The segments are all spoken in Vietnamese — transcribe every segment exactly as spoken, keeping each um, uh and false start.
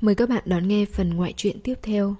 Mời các bạn đón nghe phần ngoại truyện tiếp theo.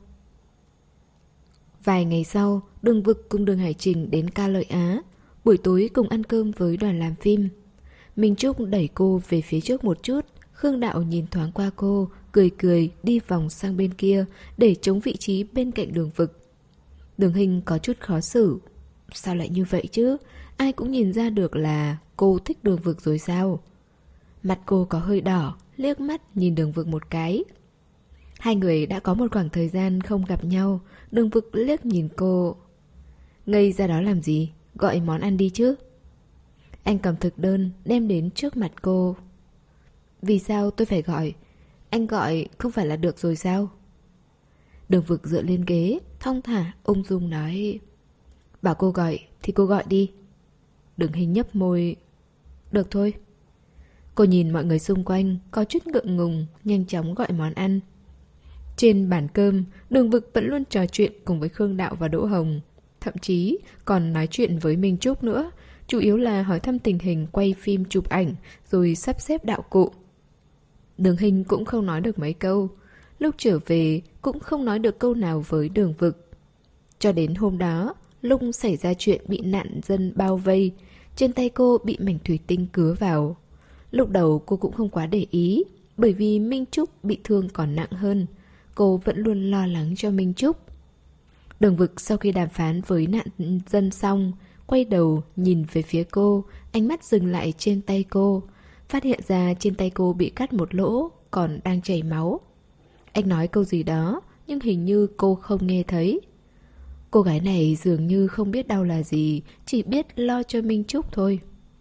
Vài ngày sau, Đường Vực cùng Đường Hải Trình đến Ca Lợi Á. Buổi tối cùng ăn cơm với đoàn làm phim. Minh Trúc đẩy cô về phía trước một chút. Khương Đạo nhìn thoáng qua cô, cười cười đi vòng sang bên kia để chống vị trí bên cạnh Đường Vực. Đường Hình có chút khó xử. Sao lại như vậy chứ? Ai cũng nhìn ra được là cô thích Đường Vực rồi sao? Mặt cô có hơi đỏ, liếc mắt nhìn Đường Vực một cái. Hai người đã có một khoảng thời gian không gặp nhau. Đường Vực liếc nhìn cô. Ngây ra đó làm gì? Gọi món ăn đi chứ. Anh cầm thực đơn đem đến trước mặt cô. Vì sao tôi phải gọi? Anh gọi không phải là được rồi sao? Đường Vực dựa lên ghế, thong thả ung dung nói. Bảo cô gọi thì cô gọi đi. Đường Hình nhấp môi. Được thôi. Cô nhìn mọi người xung quanh, có chút ngượng ngùng, nhanh chóng gọi món ăn. Trên bàn cơm, Đường Vực vẫn luôn trò chuyện cùng với Khương Đạo và Đỗ Hồng. Thậm chí còn nói chuyện với Minh Trúc nữa. Chủ yếu là hỏi thăm tình hình quay phim chụp ảnh, rồi sắp xếp đạo cụ. Đường Hình cũng không nói được mấy câu. Lúc trở về cũng không nói được câu nào với Đường Vực. Cho đến hôm đó, lúc xảy ra chuyện bị nạn dân bao vây, trên tay cô bị mảnh thủy tinh cứa vào. Lúc đầu cô cũng không quá để ý, bởi vì Minh Trúc bị thương còn nặng hơn. Cô vẫn luôn lo lắng cho Minh Trúc. Đường Vực sau khi đàm phán với nạn dân xong, quay đầu nhìn về phía cô, ánh mắt dừng lại trên tay cô. Phát hiện ra trên tay cô bị cắt một lỗ, còn đang chảy máu. Anh nói câu gì đó, nhưng hình như cô không nghe thấy. Cô gái này dường như không biết đau là gì, chỉ biết lo cho Minh Trúc thôi.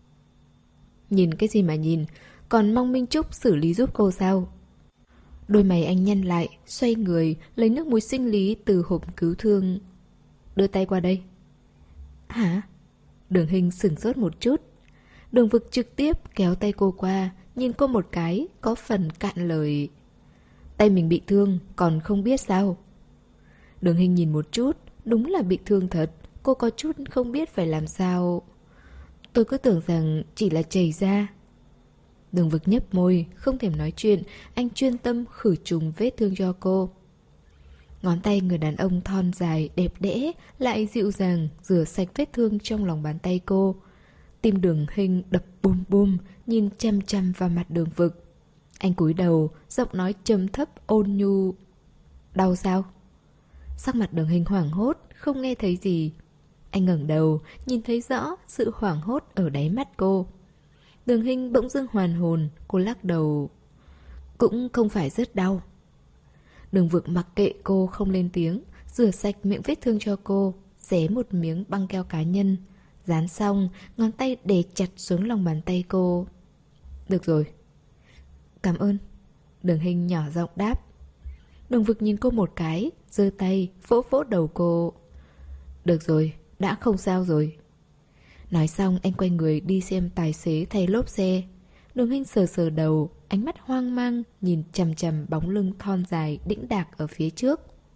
Nhìn cái gì mà nhìn, còn mong Minh Trúc xử lý giúp cô sao? Đôi mày anh nhăn lại, xoay người, lấy nước muối sinh lý từ hộp cứu thương. Đưa tay qua đây. Hả? Đường Hình sửng sốt một chút. Đường Vực trực tiếp kéo tay cô qua, nhìn cô một cái, có phần cạn lời. Tay mình bị thương, còn không biết sao? Đường Hình nhìn một chút, đúng là bị thương thật. Cô có chút không biết phải làm sao. Tôi cứ tưởng rằng chỉ là chảy ra. Đường Vực nhếch môi, không thèm nói chuyện. Anh chuyên tâm khử trùng vết thương cho cô. Ngón tay người đàn ông thon dài, đẹp đẽ, lại dịu dàng rửa sạch vết thương trong lòng bàn tay cô. Tim Đường Hình đập bum bum, nhìn chăm chăm vào mặt Đường Vực. Anh cúi đầu, giọng nói trầm thấp ôn nhu. Đau sao? Sắc mặt Đường Hình hoảng hốt, không nghe thấy gì. Anh ngẩng đầu, nhìn thấy rõ sự hoảng hốt ở đáy mắt cô. Đường Hình bỗng dưng hoàn hồn, cô lắc đầu. Cũng không phải rất đau. Đường Vực mặc kệ cô không lên tiếng, rửa sạch miệng vết thương cho cô, xé một miếng băng keo cá nhân. Dán xong, ngón tay đè chặt xuống lòng bàn tay cô. Được rồi. Cảm ơn. Đường Hình nhỏ giọng đáp. Đường Vực nhìn cô một cái, giơ tay, vỗ vỗ đầu cô. Được rồi, đã không sao rồi. Nói xong anh quay người đi xem tài xế thay lốp xe. Đường Hình sờ sờ đầu, ánh mắt hoang mang, nhìn chằm chằm bóng lưng thon dài đĩnh đạc ở phía trước.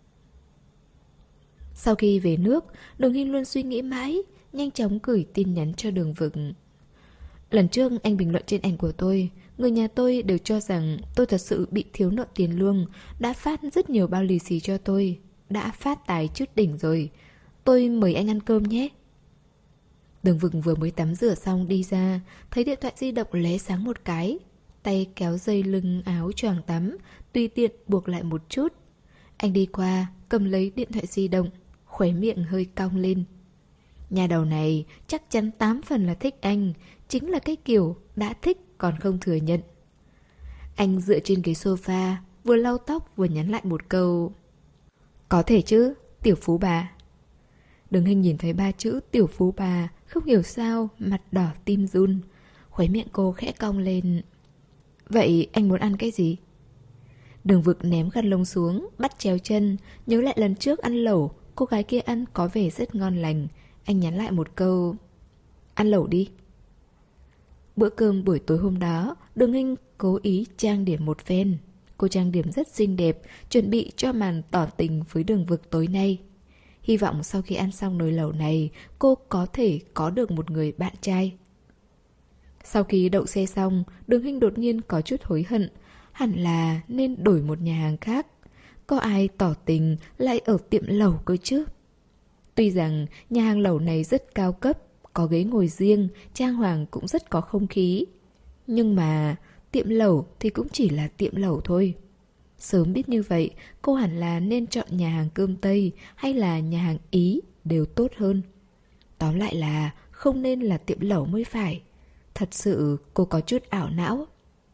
Sau khi về nước, Đường Hình luôn suy nghĩ mãi, nhanh chóng gửi tin nhắn cho Đường Vực. Lần trước anh bình luận trên ảnh của tôi, người nhà tôi đều cho rằng tôi thật sự bị thiếu nợ tiền lương, đã phát rất nhiều bao lì xì cho tôi, đã phát tài chút đỉnh rồi. Tôi mời anh ăn cơm nhé. Đường Vực vừa mới tắm rửa xong đi ra, thấy điện thoại di động lóe sáng một cái. Tay kéo dây lưng áo choàng tắm, tùy tiện buộc lại một chút. Anh đi qua, cầm lấy điện thoại di động, khóe miệng hơi cong lên. Nhà đầu này chắc chắn tám phần là thích anh, chính là cái kiểu đã thích còn không thừa nhận. Anh dựa trên ghế sofa, vừa lau tóc vừa nhắn lại một câu. Có thể chứ, tiểu phú bà. Đường Hình nhìn thấy ba chữ tiểu phú bà, không hiểu sao, mặt đỏ tim run. Khóe miệng cô khẽ cong lên. Vậy anh muốn ăn cái gì? Đường Vực ném khăn lông xuống, bắt chéo chân, nhớ lại lần trước ăn lẩu, cô gái kia ăn có vẻ rất ngon lành. Anh nhắn lại một câu. Ăn lẩu đi. Bữa cơm buổi tối hôm đó, Đường Hình cố ý trang điểm một phen. Cô trang điểm rất xinh đẹp, chuẩn bị cho màn tỏ tình với Đường Vực tối nay. Hy vọng sau khi ăn xong nồi lẩu này, cô có thể có được một người bạn trai. Sau khi đậu xe xong, Đường Hình đột nhiên có chút hối hận. hẳn là nên đổi một nhà hàng khác. Có ai tỏ tình lại ở tiệm lẩu cơ chứ? Tuy rằng nhà hàng lẩu này rất cao cấp, có ghế ngồi riêng, trang hoàng cũng rất có không khí. Nhưng mà tiệm lẩu thì cũng chỉ là tiệm lẩu thôi. Sớm biết như vậy, cô hẳn là nên chọn nhà hàng cơm Tây hay là nhà hàng Ý đều tốt hơn. Tóm lại là không nên là tiệm lẩu mới phải. Thật sự cô có chút ảo não.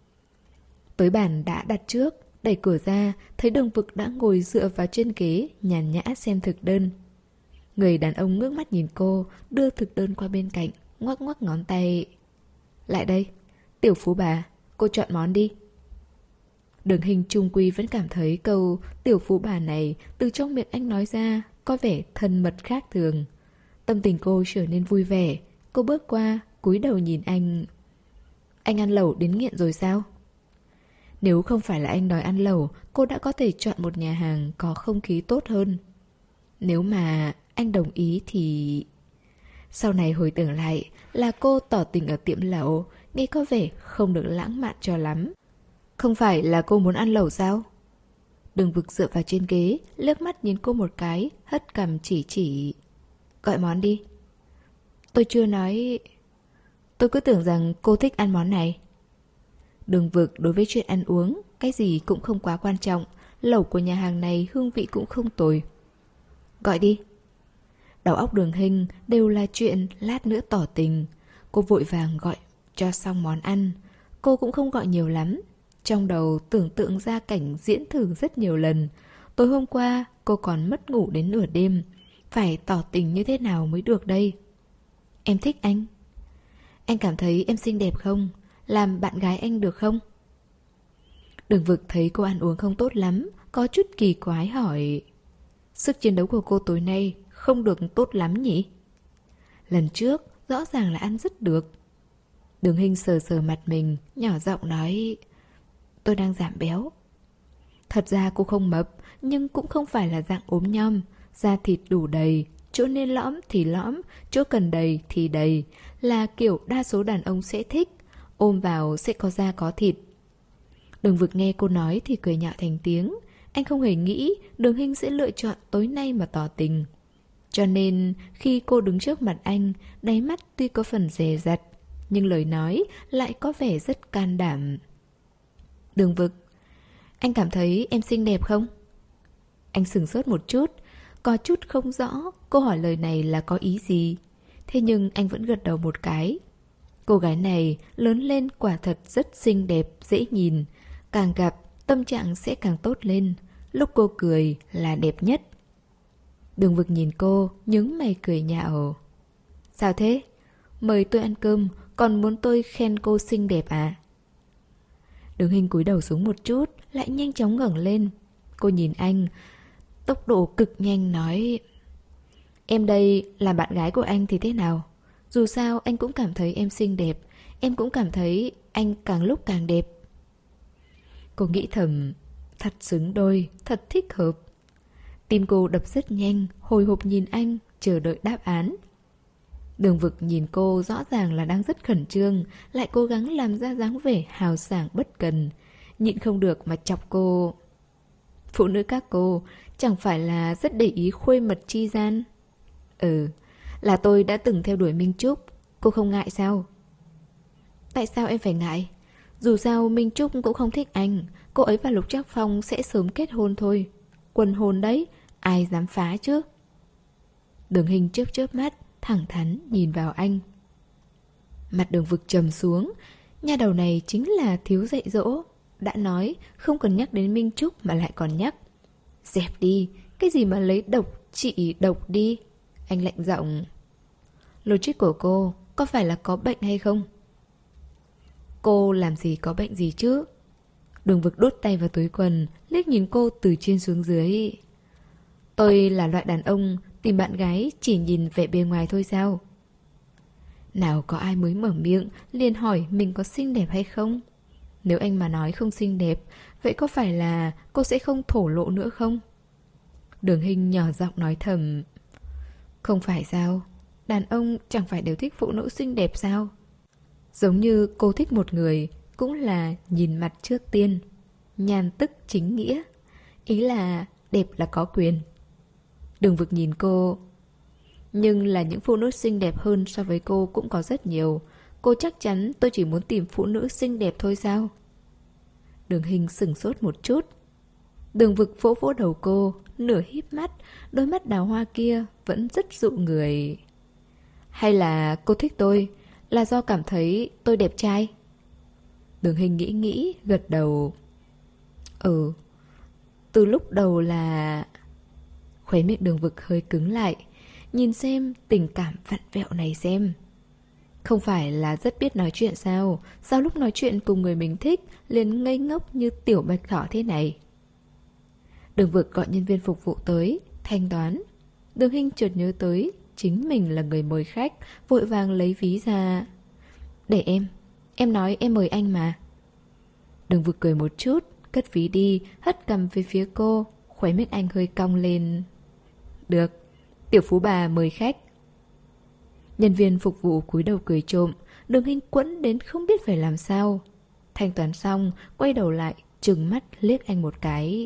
Tới bàn đã đặt trước, đẩy cửa ra, thấy Đường Vực đã ngồi dựa vào trên ghế, nhàn nhã xem thực đơn. Người đàn ông ngước mắt nhìn cô, đưa thực đơn qua bên cạnh, ngoắc ngoắc ngón tay. Lại đây, tiểu phú bà, cô chọn món đi. Đường Hình trung quy vẫn cảm thấy câu tiểu phú bà này từ trong miệng anh nói ra có vẻ thân mật khác thường. Tâm tình cô trở nên vui vẻ. Cô bước qua, cúi đầu nhìn anh. Anh ăn lẩu đến nghiện rồi sao? Nếu không phải là anh đòi ăn lẩu, cô đã có thể chọn một nhà hàng có không khí tốt hơn. Nếu mà anh đồng ý thì... Sau này hồi tưởng lại là cô tỏ tình ở tiệm lẩu, nghe có vẻ không được lãng mạn cho lắm. Không phải là cô muốn ăn lẩu sao? Đường Vực dựa vào trên ghế, liếc mắt nhìn cô một cái, hất cằm chỉ chỉ. Gọi món đi. Tôi chưa nói... Tôi cứ tưởng rằng cô thích ăn món này. Đường Vực đối với chuyện ăn uống, cái gì cũng không quá quan trọng. Lẩu của nhà hàng này hương vị cũng không tồi. Gọi đi. Đầu óc Đường Hình đều là chuyện lát nữa tỏ tình. Cô vội vàng gọi cho xong món ăn. Cô cũng không gọi nhiều lắm. Trong đầu tưởng tượng ra cảnh diễn thử rất nhiều lần. Tối hôm qua cô còn mất ngủ đến nửa đêm. Phải tỏ tình như thế nào mới được đây? Em thích anh. Anh cảm thấy em xinh đẹp không? Làm bạn gái anh được không? Đường Vực thấy cô ăn uống không tốt lắm, có chút kỳ quái hỏi. Sức chiến đấu của cô tối nay không được tốt lắm nhỉ? Lần trước rõ ràng là ăn rất được. Đường Hình sờ sờ mặt mình, nhỏ giọng nói. Tôi đang giảm béo. Thật ra cô không mập, nhưng cũng không phải là dạng ốm nhom. Da thịt đủ đầy, chỗ nên lõm thì lõm, chỗ cần đầy thì đầy. Là kiểu đa số đàn ông sẽ thích. Ôm vào sẽ có da có thịt. Đường Vực nghe cô nói thì cười nhạo thành tiếng. Anh không hề nghĩ Đường Hình sẽ lựa chọn tối nay mà tỏ tình. Cho nên khi cô đứng trước mặt anh, đáy mắt tuy có phần dè dặt, nhưng lời nói lại có vẻ rất can đảm. Đường Vực, anh cảm thấy em xinh đẹp không? Anh sửng sốt một chút, có chút không rõ cô hỏi lời này là có ý gì. Thế nhưng anh vẫn gật đầu một cái. Cô gái này lớn lên quả thật rất xinh đẹp, dễ nhìn. Càng gặp, tâm trạng sẽ càng tốt lên. Lúc cô cười là đẹp nhất. Đường Vực nhìn cô, nhướng mày cười nhạo. Sao thế? Mời tôi ăn cơm, còn muốn tôi khen cô xinh đẹp à? Đường Hình cúi đầu xuống một chút, lại nhanh chóng ngẩng lên. Cô nhìn anh, tốc độ cực nhanh nói. Em đây là bạn gái của anh thì thế nào? Dù sao anh cũng cảm thấy em xinh đẹp, em cũng cảm thấy anh càng lúc càng đẹp. Cô nghĩ thầm, thật xứng đôi, thật thích hợp. Tim cô đập rất nhanh, hồi hộp nhìn anh, chờ đợi đáp án. Đường Vực nhìn cô rõ ràng là đang rất khẩn trương, lại cố gắng làm ra dáng vẻ hào sảng bất cần. Nhịn không được mà chọc cô. Phụ nữ các cô chẳng phải là rất để ý khuê mật chi gian? Ừ, là tôi đã từng theo đuổi Minh Trúc. Cô không ngại sao? Tại sao em phải ngại? Dù sao Minh Trúc cũng không thích anh. Cô ấy và Lục Trác Phong sẽ sớm kết hôn thôi. Quân hôn đấy, ai dám phá chứ? Đường Hình chớp chớp mắt, thẳng thắn nhìn vào anh. Mặt Đường Vực trầm xuống. Nhà đầu này chính là thiếu dạy dỗ. Đã nói không cần nhắc đến Minh Trúc mà lại còn nhắc. Dẹp đi, cái gì mà lấy độc trị độc đi. Anh lạnh giọng. Logic của cô có phải là có bệnh hay không? Cô làm gì có bệnh gì chứ? Đường Vực đút tay vào túi quần, liếc nhìn cô từ trên xuống dưới. Tôi là loại đàn ông tìm bạn gái chỉ nhìn vẻ bề ngoài thôi sao? Nào có ai mới mở miệng liền hỏi mình có xinh đẹp hay không? Nếu anh mà nói không xinh đẹp, vậy có phải là cô sẽ không thổ lộ nữa không? Đường Hình nhỏ giọng nói thầm. Không phải sao? Đàn ông chẳng phải đều thích phụ nữ xinh đẹp sao? Giống như cô thích một người cũng là nhìn mặt trước tiên. nhan tức chính nghĩa. Ý là đẹp là có quyền. Đường Vực nhìn cô. Nhưng là những phụ nữ xinh đẹp hơn so với cô cũng có rất nhiều. Cô chắc chắn tôi chỉ muốn tìm phụ nữ xinh đẹp thôi sao? Đường Hình sửng sốt một chút. Đường Vực vỗ vỗ đầu cô, nửa híp mắt, đôi mắt đào hoa kia vẫn rất dụ người. Hay là cô thích tôi, là do cảm thấy tôi đẹp trai? Đường Hình nghĩ nghĩ, gật đầu. Ừ, từ lúc đầu là... Khóe miệng Đường Vực hơi cứng lại. Nhìn xem tình cảm vặn vẹo này xem. Không phải là rất biết nói chuyện sao? Sao lúc nói chuyện cùng người mình thích liền ngây ngốc như tiểu bạch thỏ thế này? Đường Vực gọi nhân viên phục vụ tới, thanh toán. Đường Hinh chợt nhớ tới chính mình là người mời khách, vội vàng lấy ví ra. Để em, em nói em mời anh mà. Đường Vực cười một chút, cất ví đi, hất cằm về phía cô. Khóe miệng anh hơi cong lên. Được, tiểu phú bà mời khách. Nhân viên phục vụ cúi đầu cười trộm. Đường Hinh quẫn đến không biết phải làm sao. Thanh toán xong, quay đầu lại, trừng mắt liếc anh một cái.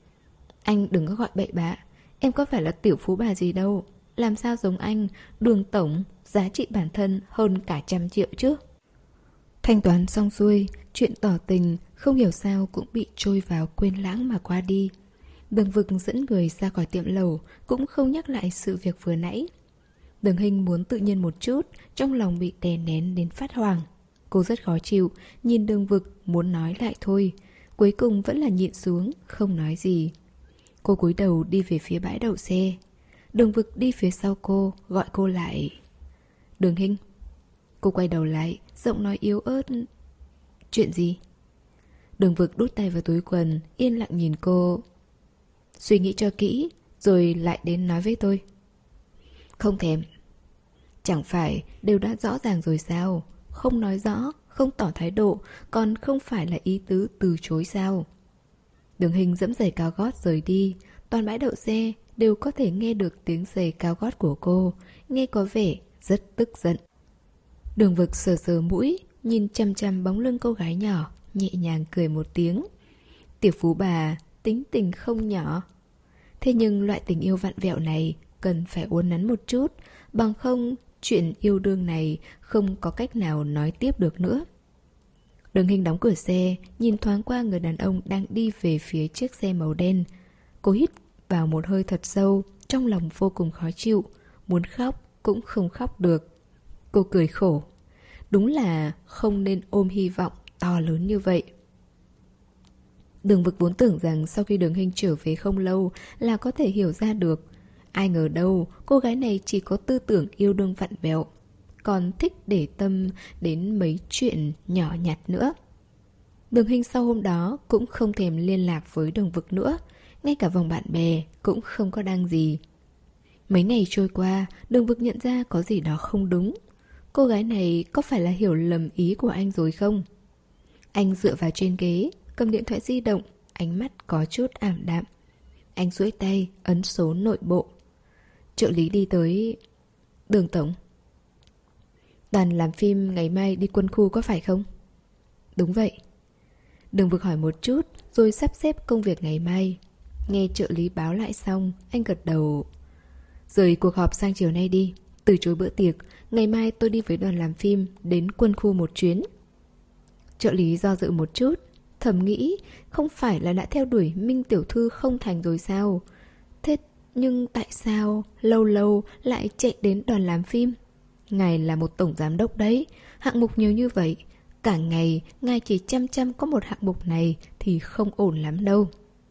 Anh đừng có gọi bậy bạ. Em có phải là tiểu phú bà gì đâu. Làm sao giống anh, Đường tổng, giá trị bản thân hơn cả trăm triệu chứ. Thanh toán xong xuôi, chuyện tỏ tình không hiểu sao cũng bị trôi vào quên lãng mà qua đi. Đường Vực dẫn người ra khỏi tiệm lẩu, cũng không nhắc lại sự việc vừa nãy. Đường Hinh muốn tự nhiên một chút, trong lòng bị đè nén đến phát hoảng. Cô rất khó chịu, nhìn Đường Vực muốn nói lại thôi. Cuối cùng vẫn là nhịn xuống, không nói gì. Cô cúi đầu đi về phía bãi đậu xe. Đường Vực đi phía sau cô, gọi cô lại. Đường Hinh. Cô quay đầu lại, giọng nói yếu ớt. Chuyện gì? Đường Vực đút tay vào túi quần, yên lặng nhìn cô. Suy nghĩ cho kỹ, rồi lại đến nói với tôi. Không thèm. Chẳng phải đều đã rõ ràng rồi sao? Không nói rõ, không tỏ thái độ, còn không phải là ý tứ từ chối sao? Đường Hinh dẫm giày cao gót rời đi. Toàn bãi đậu xe đều có thể nghe được tiếng giày cao gót của cô. Nghe có vẻ rất tức giận. Đường Vực sờ sờ mũi, nhìn chăm chăm bóng lưng cô gái nhỏ, nhẹ nhàng cười một tiếng. Tiểu phú bà tính tình không nhỏ. Thế nhưng loại tình yêu vặn vẹo này cần phải uốn nắn một chút, bằng không chuyện yêu đương này không có cách nào nói tiếp được nữa. Đường Hinh đóng cửa xe, nhìn thoáng qua người đàn ông đang đi về phía chiếc xe màu đen. Cô hít vào một hơi thật sâu, trong lòng vô cùng khó chịu, muốn khóc cũng không khóc được. Cô cười khổ. Đúng là không nên ôm hy vọng to lớn như vậy. Đường Vực vốn tưởng rằng sau khi Đường Hinh trở về không lâu là có thể hiểu ra được. Ai ngờ đâu, cô gái này chỉ có tư tưởng yêu đương vặn vẹo, còn thích để tâm đến mấy chuyện nhỏ nhặt nữa. Đường Hinh sau hôm đó cũng không thèm liên lạc với Đường Vực nữa, ngay cả vòng bạn bè cũng không có đăng gì. Mấy ngày trôi qua, Đường Vực nhận ra có gì đó không đúng. Cô gái này có phải là hiểu lầm ý của anh rồi không? Anh dựa vào trên ghế, cầm điện thoại di động, ánh mắt có chút ảm đạm. Anh duỗi tay, ấn số nội bộ. Trợ lý đi tới. Đường tổng. Đoàn làm phim ngày mai đi quân khu có phải không? Đúng vậy. Đường Vực hỏi một chút, rồi sắp xếp công việc ngày mai. Nghe trợ lý báo lại xong, anh gật đầu. Rời cuộc họp sang chiều nay đi. Từ chối bữa tiệc, ngày mai tôi đi với đoàn làm phim đến quân khu một chuyến. Trợ lý do dự một chút, thầm nghĩ không phải là đã theo đuổi Minh tiểu thư không thành rồi sao? Thế nhưng tại sao lâu lâu lại chạy đến đoàn làm phim? Ngài là một tổng giám đốc đấy, hạng mục nhiều như vậy, cả ngày ngài chỉ chăm chăm có một hạng mục này thì không ổn lắm đâu.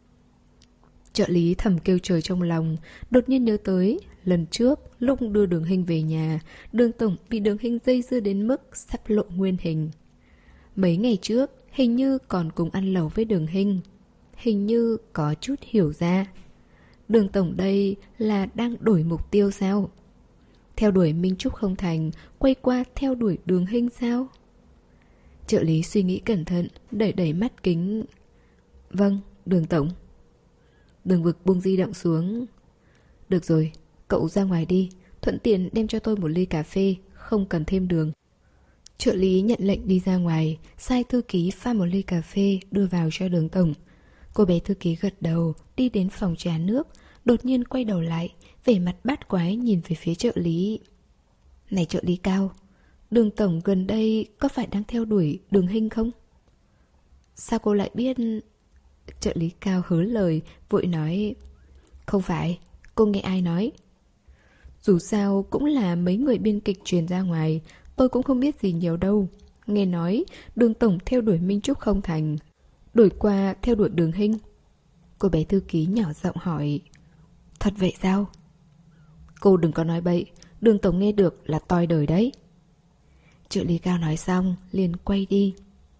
Trợ lý thầm kêu trời trong lòng, đột nhiên nhớ tới lần trước lúc đưa Đường Hinh về nhà, Đường tổng bị Đường Hinh dây dưa đến mức sắp lộ nguyên hình. Mấy ngày trước hình như còn cùng ăn lẩu với Đường Hinh, hình như có chút hiểu ra. Đường tổng đây là đang đổi mục tiêu sao? Theo đuổi Minh Trúc không thành, quay qua theo đuổi Đường Hinh sao? Trợ lý suy nghĩ cẩn thận, đẩy đẩy mắt kính. Vâng, Đường tổng. Đường Vực buông di động xuống. Được rồi, cậu ra ngoài đi, thuận tiện đem cho tôi một ly cà phê, không cần thêm đường. Trợ lý nhận lệnh đi ra ngoài, sai thư ký pha một ly cà phê đưa vào cho Đường tổng. Cô bé thư ký gật đầu, đi đến phòng trà nước, đột nhiên quay đầu lại, vẻ mặt bát quái nhìn về phía trợ lý. Này trợ lý Cao, Đường tổng gần đây có phải đang theo đuổi Đường Hinh không? Sao cô lại biết? Trợ lý Cao hớ lời, vội nói. Không phải, cô nghe ai nói? Dù sao cũng là mấy người biên kịch truyền ra ngoài, tôi cũng không biết gì nhiều đâu. Nghe nói Đường tổng theo đuổi Minh Trúc không thành, đổi qua theo đuổi Đường Hinh. Cô bé thư ký nhỏ giọng hỏi. Thật vậy sao? Cô đừng có nói bậy, Đường tổng nghe được là toi đời đấy. Trợ lý Cao nói xong liền quay đi.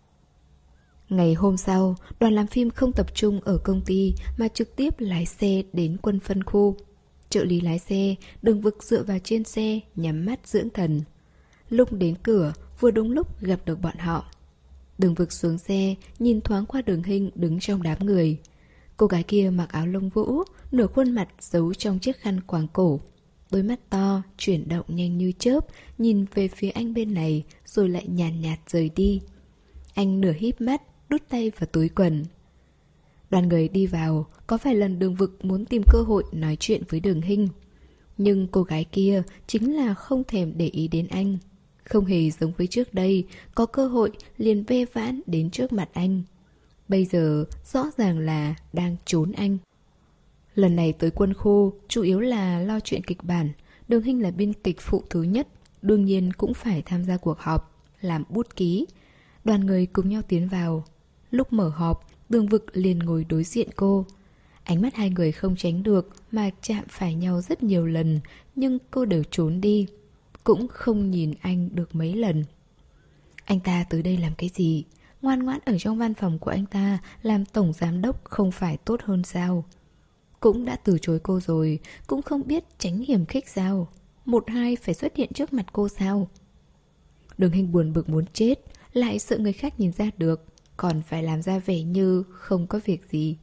Ngày hôm sau, đoàn làm phim không tập trung ở công ty mà trực tiếp lái xe đến quân phân khu. Trợ lý lái xe, Đường Vực dựa vào trên xe, nhắm mắt dưỡng thần. Lúc đến cửa, vừa đúng lúc gặp được bọn họ. Đường Vực xuống xe, nhìn thoáng qua Đường Hinh đứng trong đám người. Cô gái kia mặc áo lông vũ, nửa khuôn mặt giấu trong chiếc khăn quàng cổ. Đôi mắt to, chuyển động nhanh như chớp, nhìn về phía anh bên này, rồi lại nhàn nhạt, nhạt rời đi. Anh nửa híp mắt, đút tay vào túi quần. Đoàn người đi vào, có vài lần Đường Vực muốn tìm cơ hội nói chuyện với Đường Hinh. Nhưng cô gái kia chính là không thèm để ý đến anh. Không hề giống với trước đây, có cơ hội liền ve vãn đến trước mặt anh. Bây giờ rõ ràng là đang trốn anh. Lần này tới quân khu, chủ yếu là lo chuyện kịch bản. Đường Hinh là biên kịch phụ thứ nhất, đương nhiên cũng phải tham gia cuộc họp, làm bút ký. Đoàn người cùng nhau tiến vào. Lúc mở họp, Đường Vực liền ngồi đối diện cô. Ánh mắt hai người không tránh được mà chạm phải nhau rất nhiều lần, nhưng cô đều trốn đi, cũng không nhìn anh được mấy lần. Anh ta tới đây làm cái gì? Ngoan ngoãn ở trong văn phòng của anh ta làm tổng giám đốc không phải tốt hơn sao? Cũng đã từ chối cô rồi, cũng không biết tránh hiểm khích sao? Một hai phải xuất hiện trước mặt cô sao? Đường Hinh buồn bực muốn chết, lại sợ người khác nhìn ra được, còn phải làm ra vẻ như không có việc gì.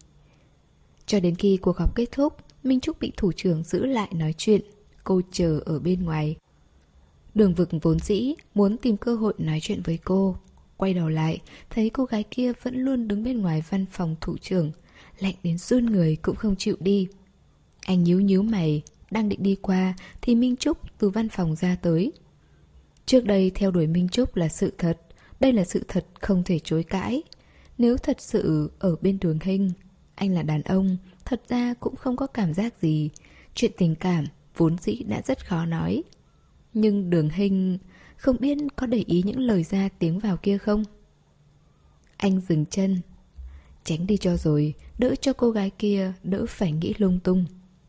Cho đến khi cuộc họp kết thúc, Minh Trúc bị thủ trưởng giữ lại nói chuyện. Cô chờ ở bên ngoài. Đường Vực vốn dĩ muốn tìm cơ hội nói chuyện với cô. Quay đầu lại, thấy cô gái kia vẫn luôn đứng bên ngoài văn phòng thủ trưởng, lạnh đến run người cũng không chịu đi. Anh nhíu nhíu mày, đang định đi qua thì Minh Trúc từ văn phòng ra tới. Trước đây theo đuổi Minh Trúc là sự thật, đây là sự thật không thể chối cãi. Nếu thật sự ở bên Đường Hinh, anh là đàn ông, thật ra cũng không có cảm giác gì. Chuyện tình cảm vốn dĩ đã rất khó nói. Nhưng Đường Hinh không biết có để ý những lời ra tiếng vào kia không? Anh dừng chân. Tránh đi cho rồi, đỡ cho cô gái kia đỡ phải nghĩ lung tung.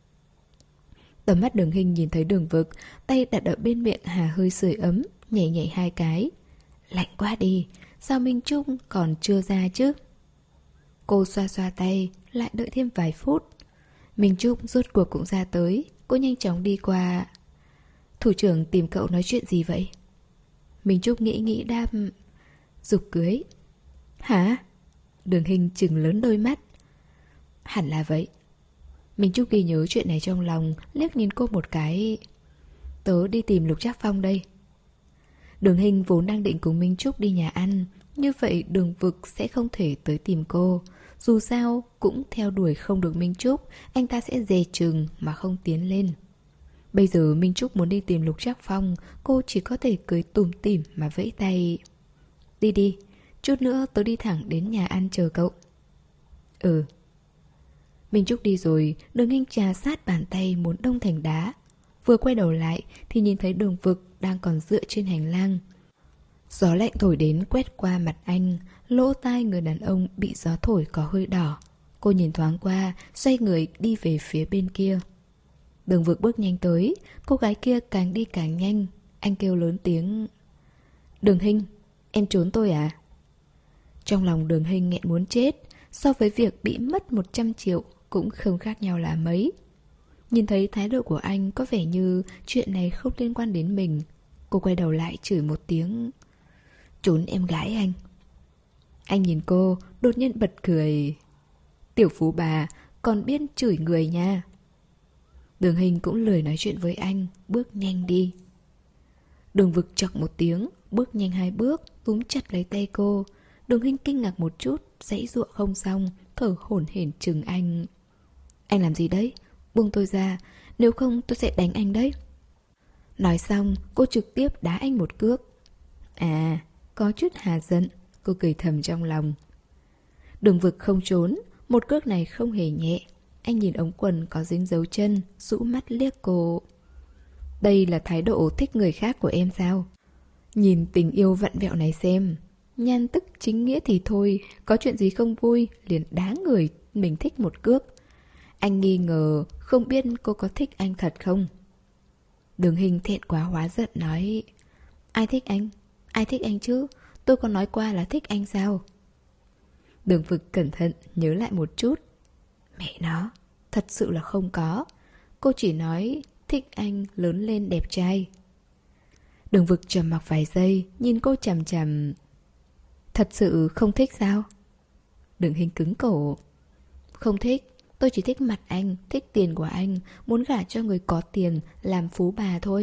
Tầm mắt Đường Hinh nhìn thấy Đường Vực, tay đặt ở bên miệng hà hơi sưởi ấm, nhảy nhảy hai cái. Lạnh quá đi, sao Minh Trúc còn chưa ra chứ? Cô xoa xoa tay, lại đợi thêm vài phút. Minh Trúc rốt cuộc cũng ra tới. Cô nhanh chóng đi qua. Thủ trưởng tìm cậu nói chuyện gì vậy? Minh Trúc nghĩ nghĩ đáp. Giục cưới. Hả? Đường Hinh trừng lớn đôi mắt. Hẳn là vậy. Minh Trúc ghi nhớ chuyện này trong lòng, liếc nhìn cô một cái. Tớ đi tìm Lục Trác Phong đây. Đường Hinh vốn đang định cùng Minh Trúc đi nhà ăn, như vậy Đường Vực sẽ không thể tới tìm cô. Dù sao cũng theo đuổi không được Minh Trúc, anh ta sẽ dè chừng mà không tiến lên. Bây giờ Minh Trúc muốn đi tìm Lục Trác Phong, cô chỉ có thể cười tủm tỉm mà vẫy tay. Đi đi, chút nữa tớ đi thẳng đến nhà ăn chờ cậu. Ừ. Minh Trúc đi rồi, Đường Hinh trà sát bàn tay muốn đông thành đá. Vừa quay đầu lại thì nhìn thấy Đường Vực đang còn dựa trên hành lang. Gió lạnh thổi đến quét qua mặt anh, lỗ tai người đàn ông bị gió thổi có hơi đỏ. Cô nhìn thoáng qua, xoay người đi về phía bên kia. Đường Vực bước nhanh tới, cô gái kia càng đi càng nhanh. Anh kêu lớn tiếng. Đường Hinh, em trốn tôi à? Trong lòng Đường Hinh nghẹn muốn chết, so với việc bị mất một trăm triệu cũng không khác nhau là mấy. Nhìn thấy thái độ của anh có vẻ như chuyện này không liên quan đến mình. Cô quay đầu lại chửi một tiếng. Trốn em gái anh. Anh nhìn cô, đột nhiên bật cười. Tiểu phú bà, còn biết chửi người nha. Đường Hinh cũng lười nói chuyện với anh, bước nhanh đi. Đường Vực chọc một tiếng, bước nhanh hai bước, túm chặt lấy tay cô. Đường Hinh kinh ngạc một chút, giãy giụa không xong, thở hổn hển chừng anh. Anh làm gì đấy? Buông tôi ra, nếu không tôi sẽ đánh anh đấy. Nói xong, cô trực tiếp đá anh một cước. À, có chút hà giận, cô cười thầm trong lòng. Đường Vực không trốn, một cước này không hề nhẹ. Anh nhìn ống quần có dính dấu chân, rũ mắt liếc cô. Đây là thái độ thích người khác của em sao? Nhìn tình yêu vặn vẹo này xem. Nhan tức chính nghĩa thì thôi, có chuyện gì không vui liền đá người mình thích một cước. Anh nghi ngờ không biết cô có thích anh thật không. Đường Hình thẹn quá hóa giận nói: Ai thích anh? Ai thích anh chứ? Tôi có nói qua là thích anh sao? Đường Vực cẩn thận nhớ lại một chút. Mẹ nó, thật sự là không có. Cô chỉ nói thích anh lớn lên đẹp trai. Đường Vực trầm mặc vài giây, nhìn cô chằm chằm. Thật sự không thích sao? Đường Hình cứng cổ. Không thích, tôi chỉ thích mặt anh, thích tiền của anh, muốn gả cho người có tiền, làm phú bà thôi.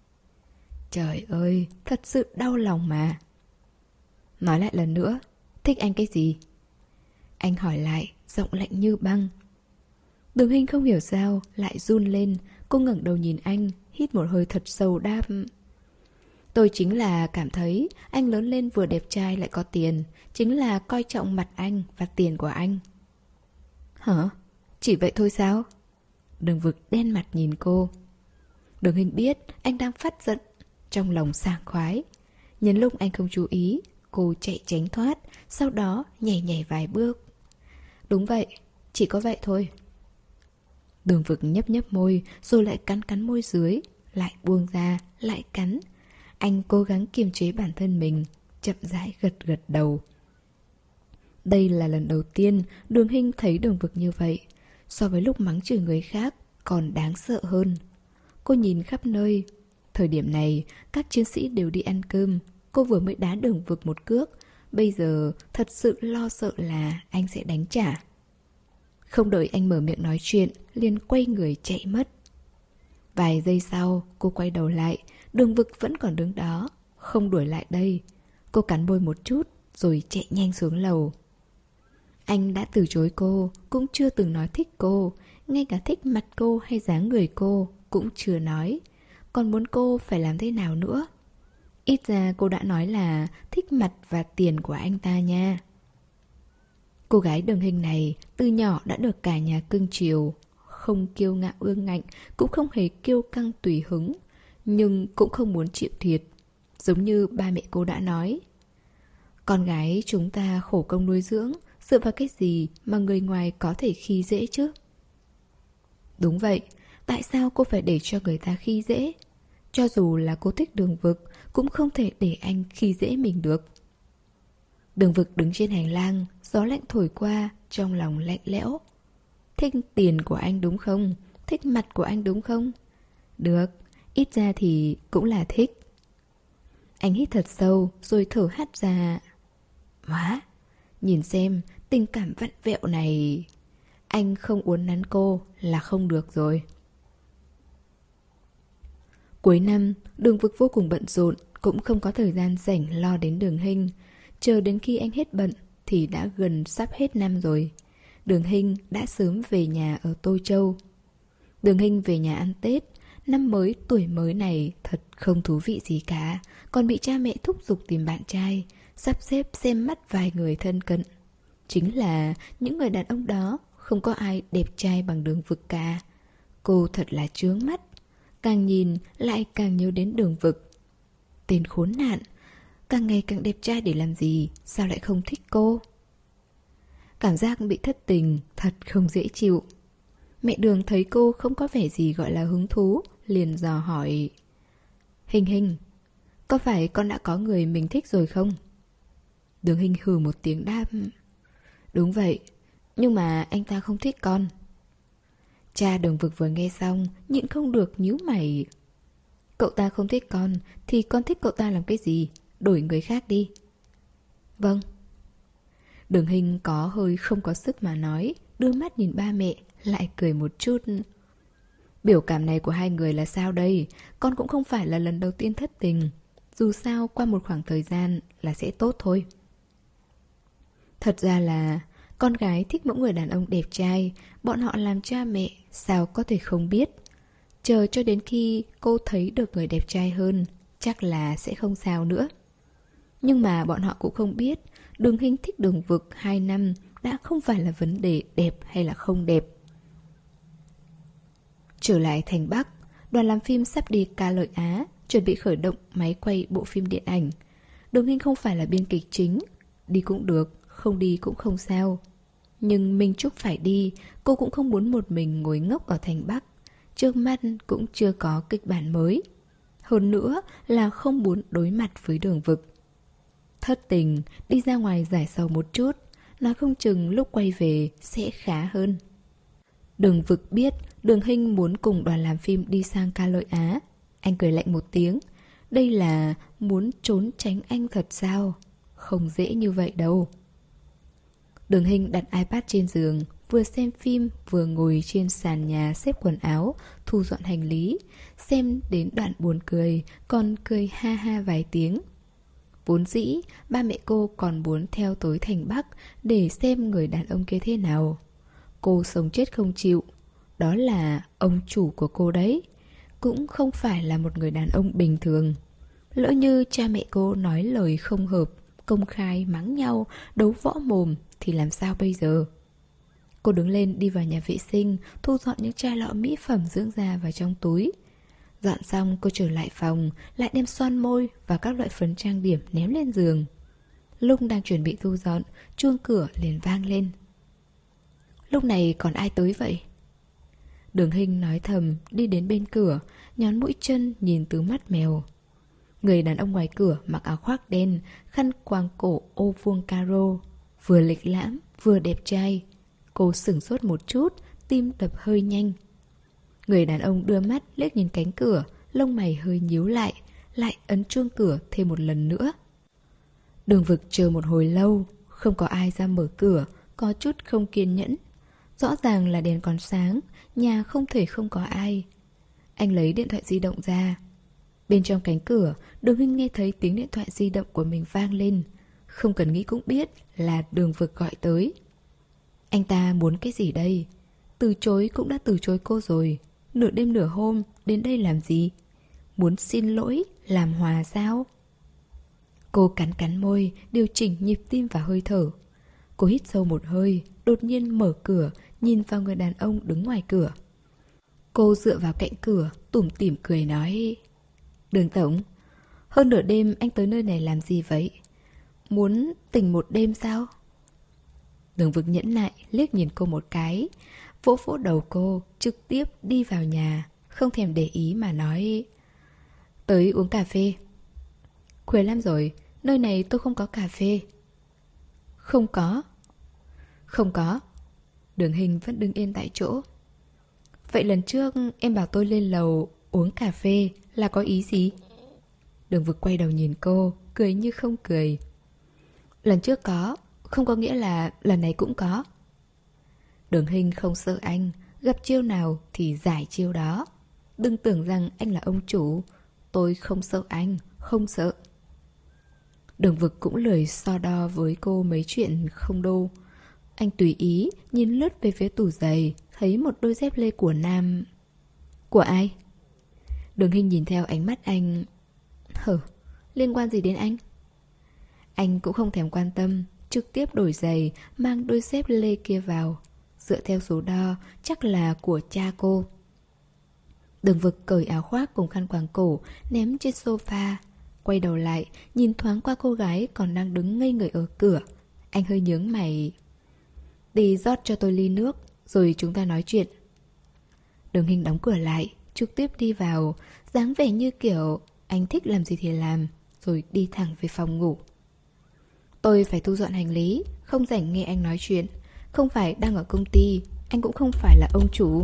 Trời ơi, thật sự đau lòng mà. Nói lại lần nữa, thích anh cái gì? Anh hỏi lại, giọng lạnh như băng. Đường Hình không hiểu sao, lại run lên. Cô ngẩng đầu nhìn anh, hít một hơi thật sâu đáp: Tôi chính là cảm thấy anh lớn lên vừa đẹp trai lại có tiền. Chính là coi trọng mặt anh và tiền của anh. Hả? Chỉ vậy thôi sao? Đường Vực đen mặt nhìn cô. Đường Hình biết anh đang phát giận, trong lòng sảng khoái. Nhân lúc anh không chú ý, cô chạy tránh thoát, sau đó nhảy nhảy vài bước. Đúng vậy, chỉ có vậy thôi. Đường Vực nhấp nhấp môi, rồi lại cắn cắn môi dưới, lại buông ra, lại cắn. Anh cố gắng kiềm chế bản thân mình, chậm rãi gật gật đầu. Đây là lần đầu tiên Đường Hình thấy Đường Vực như vậy. So với lúc mắng chửi người khác còn đáng sợ hơn. Cô nhìn khắp nơi. Thời điểm này các chiến sĩ đều đi ăn cơm. Cô vừa mới đá Đường Vực một cước, bây giờ thật sự lo sợ là anh sẽ đánh trả. Không đợi anh mở miệng nói chuyện, liền quay người chạy mất. Vài giây sau cô quay đầu lại, Đường Vực vẫn còn đứng đó, không đuổi lại đây. Cô cắn môi một chút rồi chạy nhanh xuống lầu. Anh đã từ chối cô, cũng chưa từng nói thích cô. Ngay cả thích mặt cô hay dáng người cô cũng chưa nói. Còn muốn cô phải làm thế nào nữa? Ít ra cô đã nói là thích mặt và tiền của anh ta nha. Cô gái Đường Hình này từ nhỏ đã được cả nhà cưng chiều. Không kiêu ngạo ương ngạnh, cũng không hề kiêu căng tùy hứng, nhưng cũng không muốn chịu thiệt. Giống như ba mẹ cô đã nói, con gái chúng ta khổ công nuôi dưỡng, dựa vào cái gì mà người ngoài có thể khi dễ chứ? Đúng vậy, tại sao cô phải để cho người ta khi dễ? Cho dù là cô thích Đường Vực, cũng không thể để anh khi dễ mình được. Đường Vực đứng trên hành lang, gió lạnh thổi qua, trong lòng lạnh lẽo. Thích tiền của anh đúng không? Thích mặt của anh đúng không? Được, ít ra thì cũng là thích. Anh hít thật sâu rồi thở hắt ra. Má, nhìn xem tình cảm vặn vẹo này. Anh không uốn nắn cô là không được rồi. Cuối năm, Đường Vực vô cùng bận rộn, cũng không có thời gian rảnh lo đến Đường Hình. Chờ đến khi anh hết bận thì đã gần sắp hết năm rồi. Đường Hình đã sớm về nhà ở Tô Châu. Đường Hình về nhà ăn Tết. Năm mới tuổi mới này thật không thú vị gì cả. Còn bị cha mẹ thúc giục tìm bạn trai, sắp xếp xem mắt vài người thân cận. Chính là những người đàn ông đó không có ai đẹp trai bằng Đường Vực cả. Cô thật là chướng mắt. Càng nhìn lại càng nhớ đến Đường Vực. Tên khốn nạn, càng ngày càng đẹp trai để làm gì, sao lại không thích cô? Cảm giác bị thất tình thật không dễ chịu. Mẹ Đường thấy cô không có vẻ gì gọi là hứng thú, liền dò hỏi: Hình Hình, có phải con đã có người mình thích rồi không? Đường Hình hừ một tiếng đáp: Đúng vậy, nhưng mà anh ta không thích con. Cha Đường Vực vừa nghe xong, nhịn không được nhíu mày. Cậu ta không thích con, thì con thích cậu ta làm cái gì? Đổi người khác đi. Vâng. Đường Hình có hơi không có sức mà nói, đưa mắt nhìn ba mẹ, lại cười một chút. Biểu cảm này của hai người là sao đây? Con cũng không phải là lần đầu tiên thất tình. Dù sao qua một khoảng thời gian là sẽ tốt thôi. Thật ra là Con gái thích mỗi người đàn ông đẹp trai, bọn họ làm cha mẹ, sao có thể không biết. Chờ cho đến khi cô thấy được người đẹp trai hơn, chắc là sẽ không sao nữa. Nhưng mà bọn họ cũng không biết, Đường Hinh thích Đường Vực hai năm đã không phải là vấn đề đẹp hay là không đẹp. Trở lại thành Bắc, đoàn làm phim sắp đi Ca Lợi Á, chuẩn bị khởi động máy quay bộ phim điện ảnh. Đường Hinh không phải là biên kịch chính, đi cũng được, không đi cũng không sao. Nhưng Minh Trúc phải đi, cô cũng không muốn một mình ngồi ngốc ở thành Bắc. Trước mắt cũng chưa có kịch bản mới. Hơn nữa là không muốn đối mặt với Đường Vực. Thất tình, đi ra ngoài giải sầu một chút, nói không chừng lúc quay về sẽ khá hơn. Đường Vực biết Đường Hinh muốn cùng đoàn làm phim đi sang Ca Lợi Á. Anh cười lạnh một tiếng. Đây là muốn trốn tránh anh thật sao? Không dễ như vậy đâu. Đường Hinh đặt iPad trên giường, vừa xem phim vừa ngồi trên sàn nhà xếp quần áo, thu dọn hành lý. Xem đến đoạn buồn cười, còn cười ha ha vài tiếng. Vốn dĩ, ba mẹ cô còn muốn theo tới thành Bắc để xem người đàn ông kia thế nào. Cô sống chết không chịu. Đó là ông chủ của cô đấy. Cũng không phải là một người đàn ông bình thường. Lỡ như cha mẹ cô nói lời không hợp, công khai mắng nhau, đấu võ mồm thì làm sao bây giờ? Cô đứng lên đi vào nhà vệ sinh, thu dọn những chai lọ mỹ phẩm dưỡng da vào trong túi. Dọn xong cô trở lại phòng, lại đem son môi và các loại phấn trang điểm ném lên giường. Lúc đang chuẩn bị thu dọn, chuông cửa liền vang lên. Lúc này còn ai tới vậy? Đường Hinh nói thầm, đi đến bên cửa, nhón mũi chân nhìn từ mắt mèo. Người đàn ông ngoài cửa mặc áo khoác đen, khăn quàng cổ ô vuông caro, vừa lịch lãm, vừa đẹp trai. Cô sửng sốt một chút, tim đập hơi nhanh. Người đàn ông đưa mắt liếc nhìn cánh cửa, lông mày hơi nhíu lại, lại ấn chuông cửa thêm một lần nữa. Đường Vực chờ một hồi lâu, không có ai ra mở cửa, có chút không kiên nhẫn. Rõ ràng là đèn còn sáng, nhà không thể không có ai. Anh lấy điện thoại di động ra. Bên trong cánh cửa, Đường Hinh nghe thấy tiếng điện thoại di động của mình vang lên. Không cần nghĩ cũng biết là Đường Vực gọi tới. Anh ta muốn cái gì đây? Từ chối cũng đã từ chối cô rồi. Nửa đêm nửa hôm đến đây làm gì? Muốn xin lỗi, làm hòa sao? Cô cắn cắn môi, điều chỉnh nhịp tim và hơi thở. Cô hít sâu một hơi, đột nhiên mở cửa, nhìn vào người đàn ông đứng ngoài cửa. Cô dựa vào cạnh cửa, tủm tỉm cười nói: Đường tổng, hơn nửa đêm anh tới nơi này làm gì vậy? Muốn tỉnh một đêm sao? Đường Vực nhẫn nại liếc nhìn cô một cái, vỗ vỗ đầu cô, trực tiếp đi vào nhà, không thèm để ý mà nói: Tới uống cà phê. Khuya lắm rồi, nơi này tôi không có cà phê. Không có. Không có. Đường Hinh vẫn đứng yên tại chỗ. Vậy lần trước em bảo tôi lên lầu uống cà phê là có ý gì? Đường Vực quay đầu nhìn cô, cười như không cười. Lần trước có, không có nghĩa là lần này cũng có. Đường Hinh không sợ anh, gặp chiêu nào thì giải chiêu đó. Đừng tưởng rằng anh là ông chủ. Tôi không sợ anh, không sợ. Đường Vực cũng lười so đo với cô mấy chuyện không đô. Anh tùy ý nhìn lướt về phía tủ giày, thấy một đôi dép lê của nam. Của ai? Đường Hinh nhìn theo ánh mắt anh. Hở, liên quan gì đến anh? Anh cũng không thèm quan tâm, trực tiếp đổi giày, mang đôi dép lê kia vào. Dựa theo số đo, chắc là của cha cô. Đường Vực cởi áo khoác cùng khăn quàng cổ, ném trên sofa. Quay đầu lại, nhìn thoáng qua cô gái còn đang đứng ngây người ở cửa. Anh hơi nhướng mày. Đi rót cho tôi ly nước, rồi chúng ta nói chuyện. Đường Hinh đóng cửa lại, trực tiếp đi vào, dáng vẻ như kiểu anh thích làm gì thì làm, rồi đi thẳng về phòng ngủ. Tôi phải thu dọn hành lý, không rảnh nghe anh nói chuyện. Không phải đang ở công ty, anh cũng không phải là ông chủ.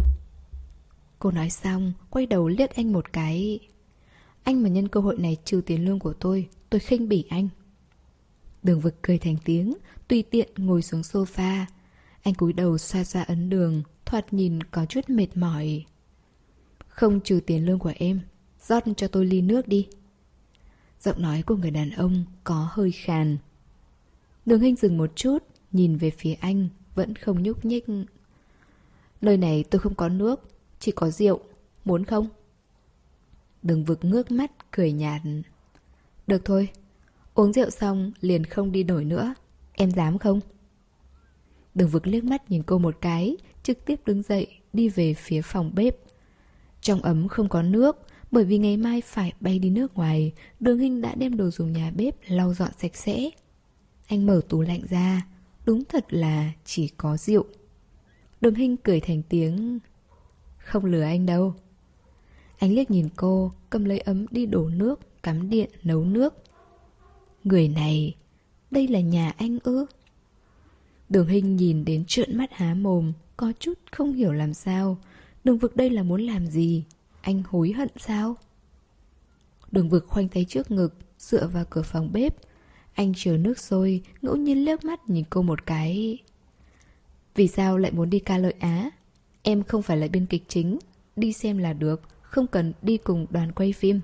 Cô nói xong, quay đầu liếc anh một cái. Anh mà nhân cơ hội này trừ tiền lương của tôi, tôi khinh bỉ anh. Đường Vực cười thành tiếng, tùy tiện ngồi xuống sofa. Anh cúi đầu xoa xoa ấn đường, thoạt nhìn có chút mệt mỏi. Không trừ tiền lương của em, rót cho tôi ly nước đi. Giọng nói của người đàn ông có hơi khàn. Đường Hinh dừng một chút, nhìn về phía anh, vẫn không nhúc nhích. Nơi này tôi không có nước, chỉ có rượu, muốn không? Đường Vực ngước mắt, cười nhạt. Được thôi, uống rượu xong liền không đi nổi nữa, em dám không? Đường Vực liếc mắt nhìn cô một cái, trực tiếp đứng dậy, đi về phía phòng bếp. Trong ấm không có nước, bởi vì ngày mai phải bay đi nước ngoài, Đường Hinh đã đem đồ dùng nhà bếp lau dọn sạch sẽ. Anh mở tủ lạnh ra, đúng thật là chỉ có rượu. Đường Hinh cười thành tiếng. Không lừa anh đâu. Anh liếc nhìn cô, cầm lấy ấm đi đổ nước, cắm điện, nấu nước. Người này, đây là nhà anh ư? Đường Hinh nhìn đến trợn mắt há mồm, có chút không hiểu làm sao. Đường Vực đây là muốn làm gì? Anh hối hận sao? Đường Vực khoanh tay trước ngực, dựa vào cửa phòng bếp. Anh chờ nước sôi, ngẫu nhiên liếc mắt nhìn cô một cái. Vì sao lại muốn đi ca lợi Á? Em không phải là biên kịch chính, đi xem là được, không cần đi cùng đoàn quay phim.